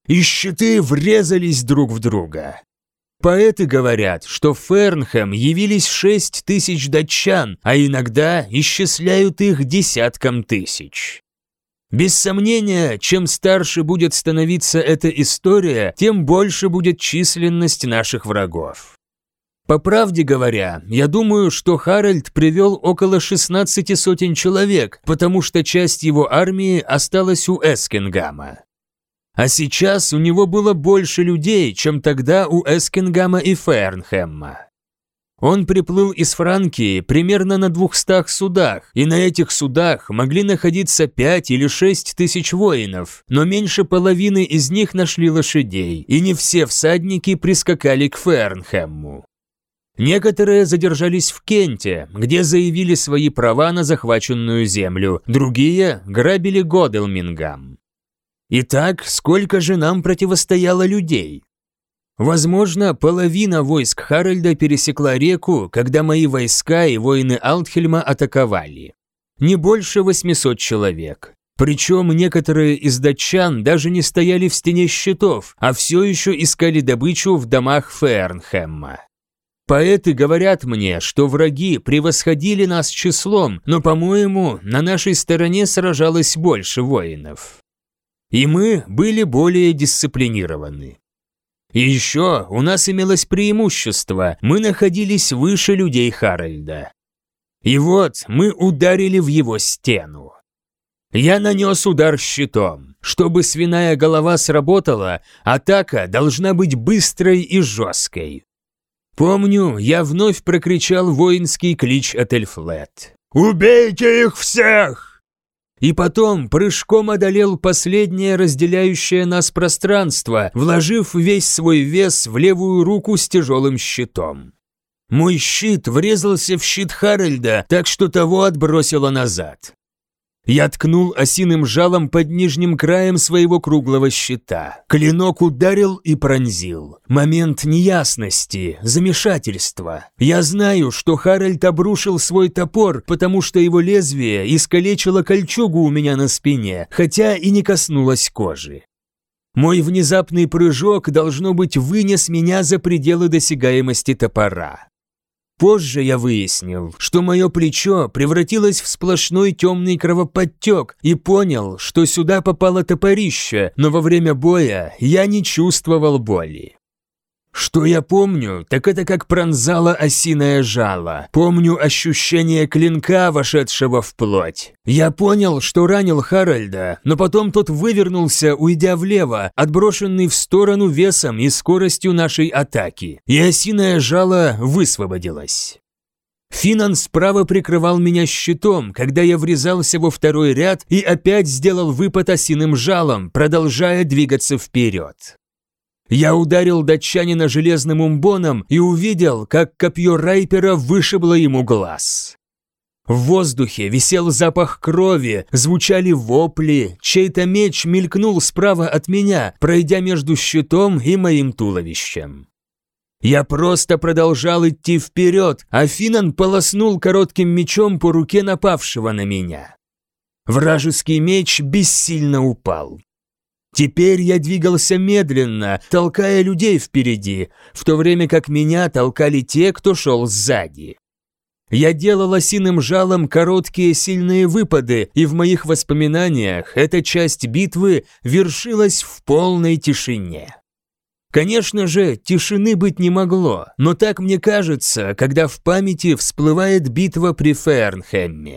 и щиты врезались друг в друга. Поэты говорят, что в Фернхэм явились 6000 датчан, а иногда исчисляют их десяткам тысяч. Без сомнения, чем старше будет становиться эта история, тем больше будет численность наших врагов. По правде говоря, я думаю, что Харальд привел около 16 сотен человек, потому что часть его армии осталась у Эскингама. А сейчас у него было больше людей, чем тогда у Эскингама и Фернхэма. Он приплыл из Франкии примерно на 200 судах, и на этих судах могли находиться 5 или 6 тысяч воинов, но меньше половины из них нашли лошадей, и не все всадники прискакали к Фернхэму. Некоторые задержались в Кенте, где заявили свои права на захваченную землю, другие грабили Годелмингам. Итак, сколько же нам противостояло людей? Возможно, половина войск Харальда пересекла реку, когда мои войска и воины Алтхельма атаковали. Не больше 800 человек. Причем некоторые из датчан даже не стояли в стене щитов, а все еще искали добычу в домах Фернхэма. Поэты говорят мне, что враги превосходили нас числом, но, по-моему, на нашей стороне сражалось больше воинов. И мы были более дисциплинированы. И еще у нас имелось преимущество, мы находились выше людей Харальда. И вот мы ударили в его стену. Я нанес удар щитом. Чтобы свиная голова сработала, атака должна быть быстрой и жесткой. Помню, я вновь прокричал воинский клич Этельфлет. «Убейте их всех!» И потом прыжком одолел последнее разделяющее нас пространство, вложив весь свой вес в левую руку с тяжелым щитом. Мой щит врезался в щит Харальда, так что того отбросило назад. Я ткнул осиным жалом под нижним краем своего круглого щита. Клинок ударил и пронзил. Момент неясности, замешательства. Я знаю, что Харальд обрушил свой топор, потому что его лезвие искалечило кольчугу у меня на спине, хотя и не коснулось кожи. Мой внезапный прыжок, должно быть, вынес меня за пределы досягаемости топора. Позже я выяснил, что мое плечо превратилось в сплошной темный кровоподтек и понял, что сюда попало топорище, но во время боя я не чувствовал боли. Что я помню, так это как пронзало осиное жало. Помню ощущение клинка, вошедшего в плоть. Я понял, что ранил Харальда, но потом тот вывернулся, уйдя влево, отброшенный в сторону весом и скоростью нашей атаки, и осиное жало высвободилось. Финан справа прикрывал меня щитом, когда я врезался во второй ряд и опять сделал выпад осиным жалом, продолжая двигаться вперед. Я ударил датчанина железным умбоном и увидел, как копье Райпера вышибло ему глаз. В воздухе висел запах крови, звучали вопли, чей-то меч мелькнул справа от меня, пройдя между щитом и моим туловищем. Я просто продолжал идти вперед, а Финан полоснул коротким мечом по руке напавшего на меня. Вражеский меч бессильно упал. Теперь я двигался медленно, толкая людей впереди, в то время как меня толкали те, кто шел сзади. Я делал осиным жалом короткие сильные выпады, и в моих воспоминаниях эта часть битвы вершилась в полной тишине. Конечно же, тишины быть не могло, но так мне кажется, когда в памяти всплывает битва при Фернхэмме.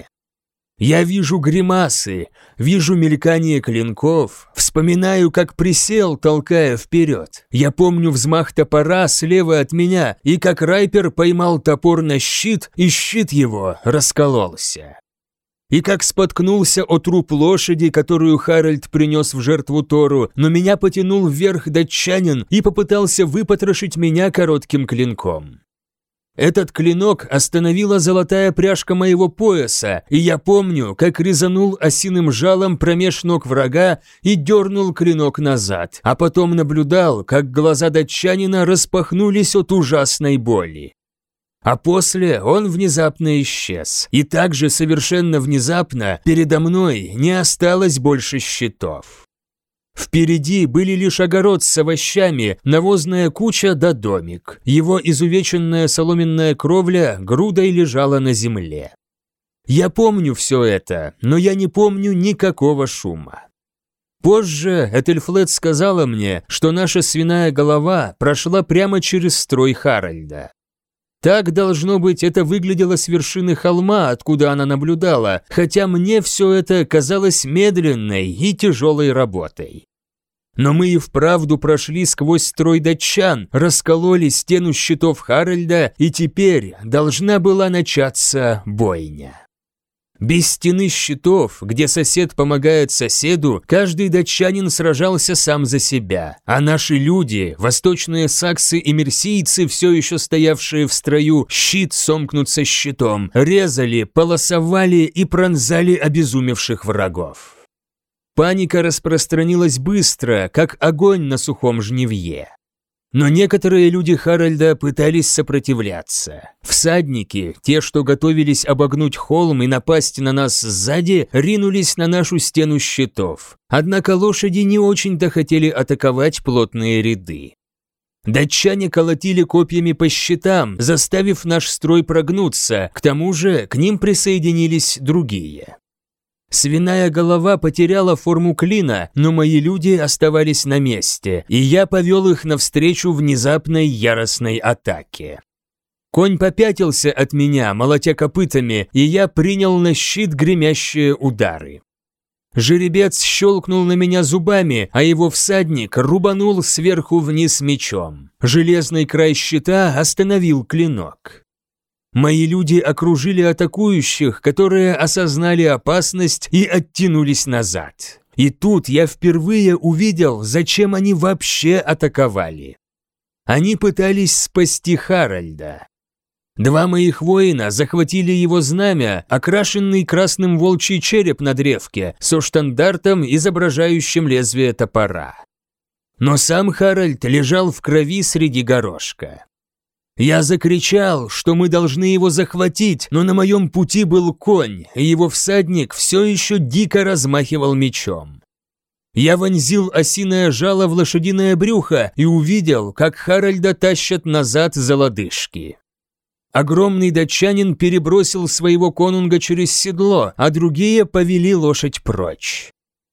Я вижу гримасы, вижу мелькание клинков, вспоминаю, как присел, толкая вперед. Я помню взмах топора слева от меня и как Райпер поймал топор на щит, и щит его раскололся. И как споткнулся о труп лошади, которую Харальд принес в жертву Тору, но меня потянул вверх датчанин и попытался выпотрошить меня коротким клинком. Этот клинок остановила золотая пряжка моего пояса, и я помню, как резанул осиным жалом промеж ног врага и дернул клинок назад, а потом наблюдал, как глаза датчанина распахнулись от ужасной боли. А после он внезапно исчез, и также совершенно внезапно передо мной не осталось больше щитов. Впереди были лишь огород с овощами, навозная куча да домик. Его изувеченная соломенная кровля грудой лежала на земле. Я помню все это, но я не помню никакого шума. Позже Этельфлет сказала мне, что наша свиная голова прошла прямо через строй Харальда. Так, должно быть, это выглядело с вершины холма, откуда она наблюдала, хотя мне все это казалось медленной и тяжелой работой. Но мы и вправду прошли сквозь строй датчан, раскололи стену щитов Харальда, и теперь должна была начаться бойня. Без стены щитов, где сосед помогает соседу, каждый датчанин сражался сам за себя, а наши люди, восточные саксы и мерсийцы, все еще стоявшие в строю, щит сомкнут со щитом, резали, полосовали и пронзали обезумевших врагов. Паника распространилась быстро, как огонь на сухом жнивье. Но некоторые люди Харальда пытались сопротивляться. Всадники, те, что готовились обогнуть холм и напасть на нас сзади, ринулись на нашу стену щитов. Однако лошади не очень-то хотели атаковать плотные ряды. Датчане колотили копьями по щитам, заставив наш строй прогнуться, к тому же к ним присоединились другие. Свиная голова потеряла форму клина, но мои люди оставались на месте, и я повел их навстречу внезапной яростной атаке. Конь попятился от меня, молотя копытами, и я принял на щит гремящие удары. Жеребец щелкнул на меня зубами, а его всадник рубанул сверху вниз мечом. Железный край щита остановил клинок. Мои люди окружили атакующих, которые осознали опасность и оттянулись назад. И тут я впервые увидел, зачем они вообще атаковали. Они пытались спасти Харальда. Два моих воина захватили его знамя, окрашенный красным волчий череп на древке, со штандартом, изображающим лезвие топора. Но сам Харальд лежал в крови среди горошка. Я закричал, что мы должны его захватить, но на моем пути был конь, и его всадник все еще дико размахивал мечом. Я вонзил осиное жало в лошадиное брюхо и увидел, как Харальда тащат назад за лодыжки. Огромный датчанин перебросил своего конунга через седло, а другие повели лошадь прочь.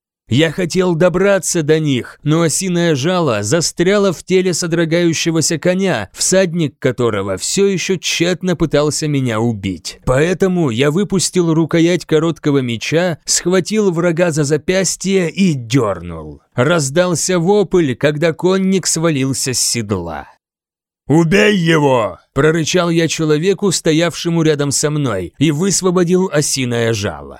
Я хотел добраться до них, но осиное жало застряло в теле содрогающегося коня, всадник которого все еще тщетно пытался меня убить. Поэтому я выпустил рукоять короткого меча, схватил врага за запястье и дернул. Раздался вопль, когда конник свалился с седла. «Убей его!» – прорычал я человеку, стоявшему рядом со мной, и высвободил осиное жало.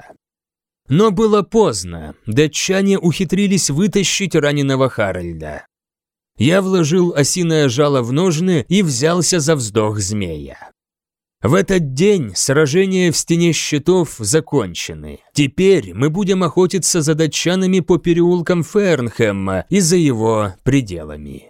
Но было поздно, датчане ухитрились вытащить раненого Харальда. Я вложил осиное жало в ножны и взялся за вздох змея. В этот день сражения в стене щитов закончены. Теперь мы будем охотиться за датчанами по переулкам Фернхема и за его пределами.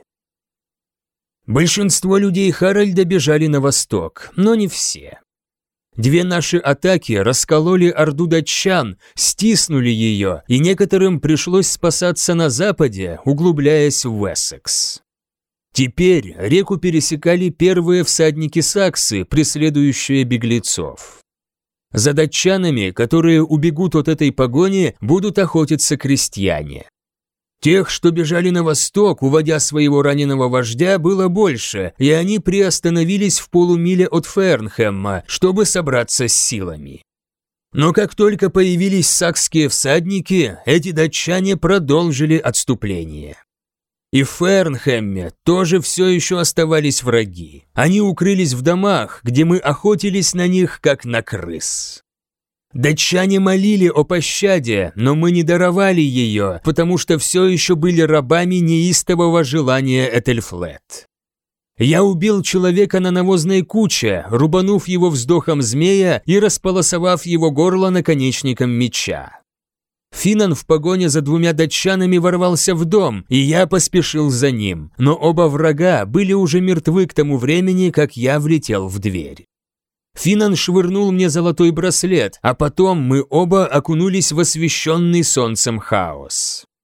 Большинство людей Харальда бежали на восток, но не все. Две наши атаки раскололи орду датчан, стиснули ее, и некоторым пришлось спасаться на западе, углубляясь в Уэссекс. Теперь реку пересекали первые всадники саксы, преследующие беглецов. За датчанами, которые убегут от этой погони, будут охотиться крестьяне. Тех, что бежали на восток, уводя своего раненого вождя, было больше, и они приостановились в полумиле от Фернхема, чтобы собраться с силами. Но как только появились сакские всадники, эти датчане продолжили отступление. И в Фернхеме тоже все еще оставались враги. Они укрылись в домах, где мы охотились на них, как на крыс. Датчане молили о пощаде, но мы не даровали ее, потому что все еще были рабами неистового желания Этельфлет. Я убил человека на навозной куче, рубанув его вздохом змея и располосовав его горло наконечником меча. Финан в погоне за двумя датчанами ворвался в дом, и я поспешил за ним, но оба врага были уже мертвы к тому времени, как я влетел в дверь. Финан швырнул мне золотой браслет, а потом мы оба окунулись в освещенный солнцем хаос.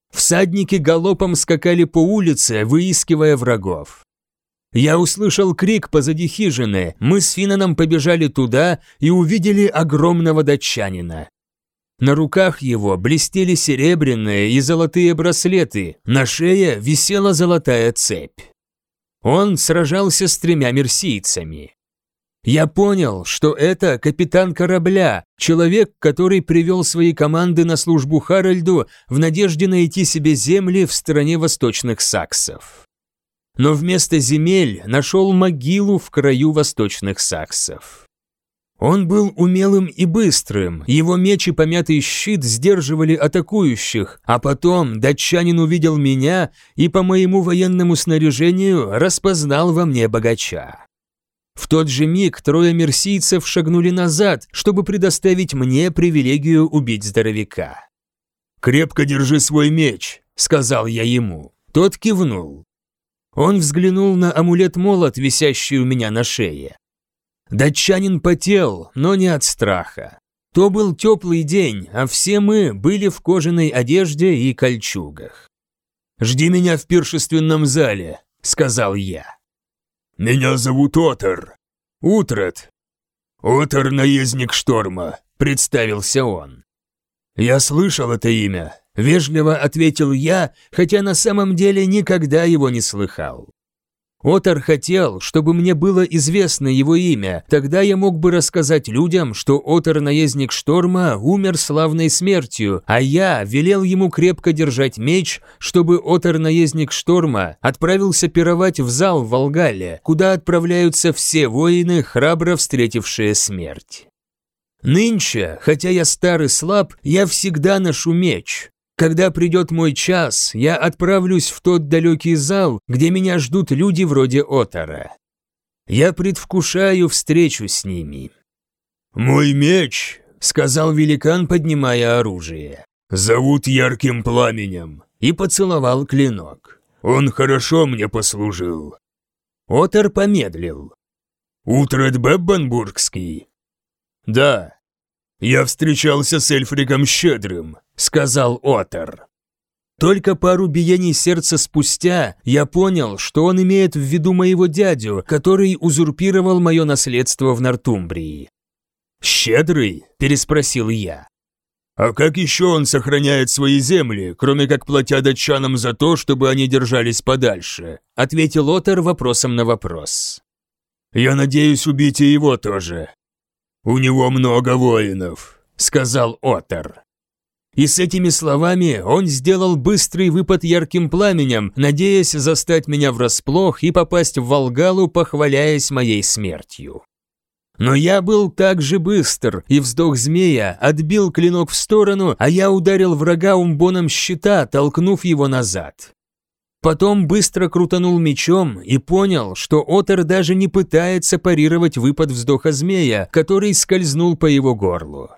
Всадники галопом скакали по улице, выискивая врагов. Я услышал крик позади хижины, мы с Финаном побежали туда и увидели огромного датчанина. На руках его блестели серебряные и золотые браслеты, на шее висела золотая цепь. Он сражался с 3 мерсийцами. Я понял, что это капитан корабля, человек, который привел свои команды на службу Харальду в надежде найти себе земли в стране восточных саксов. Но вместо земель нашел могилу в краю восточных саксов. Он был умелым и быстрым, его меч и помятый щит сдерживали атакующих, а потом датчанин увидел меня и по моему военному снаряжению распознал во мне богача. В тот же миг 3 мерсийцев шагнули назад, чтобы предоставить мне привилегию убить здоровяка. «Крепко держи свой меч», — сказал я ему. Тот кивнул. Он взглянул на амулет-молот, висящий у меня на шее. Датчанин потел, но не от страха. То был теплый день, а все мы были в кожаной одежде и кольчугах. «Жди меня в пиршественном зале», — сказал я. «Меня зовут Отор». «Утрат». «Отор, наездник шторма», — представился он. «Я слышал это имя», — вежливо ответил я, хотя на самом деле никогда его не слыхал. Отор хотел, чтобы мне было известно его имя, тогда я мог бы рассказать людям, что Отор, наездник шторма, умер славной смертью, а я велел ему крепко держать меч, чтобы Отор, наездник шторма, отправился пировать в зал в Волгале, куда отправляются все воины, храбро встретившие смерть. Нынче, хотя я стар и слаб, я всегда ношу меч. Когда придет мой час, я отправлюсь в тот далекий зал, где меня ждут люди вроде Отора. Я предвкушаю встречу с ними. «Мой меч», — сказал великан, поднимая оружие, — «зовут Ярким Пламенем», и поцеловал клинок. «Он хорошо мне послужил». Отор помедлил. «Утрат Беббенбургский?» «Да». «Я встречался с Эльфриком Щедрым», — сказал Отор. Только пару биений сердца спустя я понял, что он имеет в виду моего дядю, который узурпировал мое наследство в Нортумбрии. «Щедрый?» – переспросил я. «А как еще он сохраняет свои земли, кроме как платя датчанам за то, чтобы они держались подальше?» – ответил Отор вопросом на вопрос. «Я надеюсь убить и его тоже». «У него много воинов», — сказал Отор. И с этими словами он сделал быстрый выпад Ярким Пламенем, надеясь застать меня врасплох и попасть в Волгалу, похваляясь моей смертью. Но я был так же быстр, и вздох змея отбил клинок в сторону, а я ударил врага умбоном щита, толкнув его назад. Потом быстро крутанул мечом и понял, что Отор даже не пытается парировать выпад вздоха змея, который скользнул по его горлу.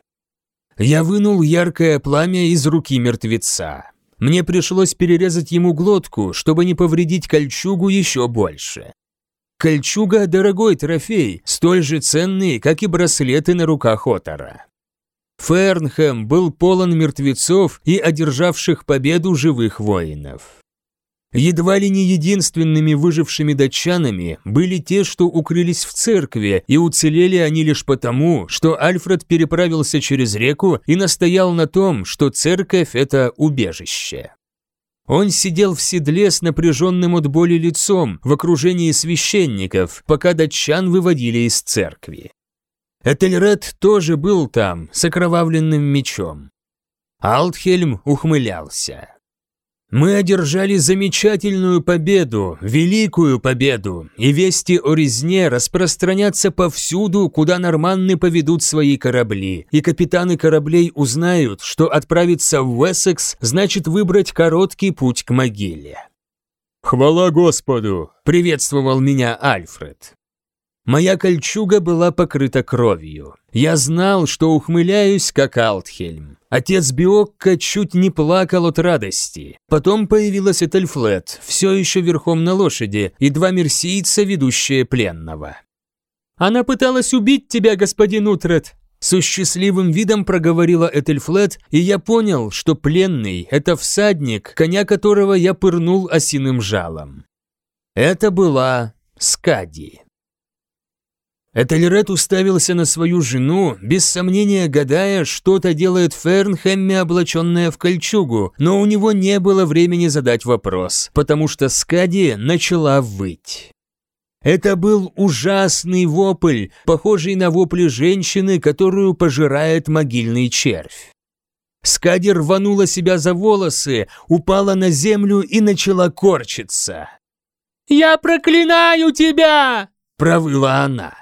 Я вынул яркое пламя из руки мертвеца. Мне пришлось перерезать ему глотку, чтобы не повредить кольчугу еще больше. Кольчуга – дорогой трофей, столь же ценный, как и браслеты на руках Отора. Фернхэм был полон мертвецов и одержавших победу живых воинов. Едва ли не единственными выжившими датчанами были те, что укрылись в церкви, и уцелели они лишь потому, что Альфред переправился через реку и настоял на том, что церковь – это убежище. Он сидел в седле с напряженным от боли лицом в окружении священников, пока датчан выводили из церкви. Этельред тоже был там, с окровавленным мечом. Алтхельм ухмылялся. Мы одержали замечательную победу, великую победу, и вести о резне распространятся повсюду, куда норманны поведут свои корабли, и капитаны кораблей узнают, что отправиться в Уэссекс значит выбрать короткий путь к могиле. «Хвала Господу!» – приветствовал меня Альфред. Моя кольчуга была покрыта кровью. Я знал, что ухмыляюсь, как Алтхельм. Отец Биокка чуть не плакал от радости. Потом появилась Этельфлет, все еще верхом на лошади, и 2 мерсийца, ведущие пленного. «Она пыталась убить тебя, господин Утрат», С счастливым видом проговорила Этельфлет, и я понял, что пленный – это всадник, коня которого я пырнул осиным жалом. Это была Скади. Этельред уставился на свою жену, без сомнения гадая, что-то делает Фернхэмме, облаченная в кольчугу, но у него не было времени задать вопрос, потому что Скади начала выть. Это был ужасный вопль, похожий на вопли женщины, которую пожирает могильный червь. Скади рванула себя за волосы, упала на землю и начала корчиться. «Я проклинаю тебя!» – провыла она.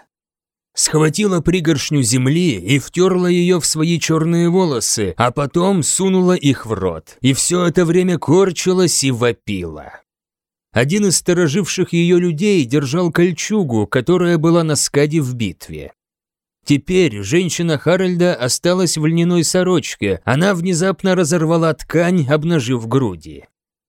Схватила пригоршню земли и втерла ее в свои черные волосы, а потом сунула их в рот, и все это время корчилась и вопила. Один из стороживших ее людей держал кольчугу, которая была на Скади в битве. Теперь женщина Харальда осталась в льняной сорочке, она внезапно разорвала ткань, обнажив груди.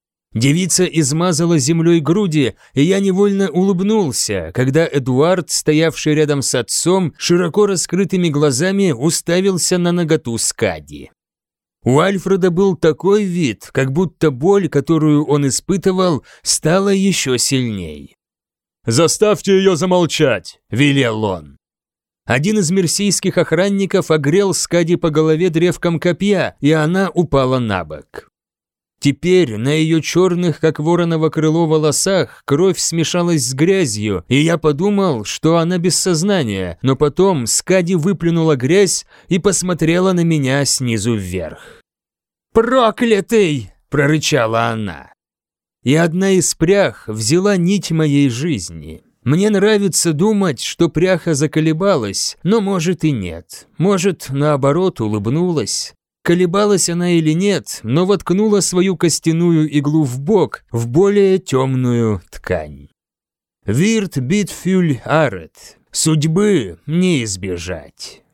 Девица измазала землей груди, и я невольно улыбнулся, когда Эдуард, стоявший рядом с отцом, широко раскрытыми глазами уставился на наготу Скади. У Альфреда был такой вид, как будто боль, которую он испытывал, стала еще сильней. «Заставьте ее замолчать!» – велел он. Один из мерсийских охранников огрел Скади по голове древком копья, и она упала на бок. Теперь на ее черных, как вороново крыло, волосах кровь смешалась с грязью, и я подумал, что она без сознания, но потом Скади выплюнула грязь и посмотрела на меня снизу вверх. «Проклятый!» – прорычала она. И одна из прях взяла нить моей жизни. Мне нравится думать, что пряха заколебалась, но может и нет, может, наоборот, улыбнулась. Колебалась она или нет, но воткнула свою костяную иглу в бок, в более темную ткань. Вирт бит фюль арет. Судьбы не избежать.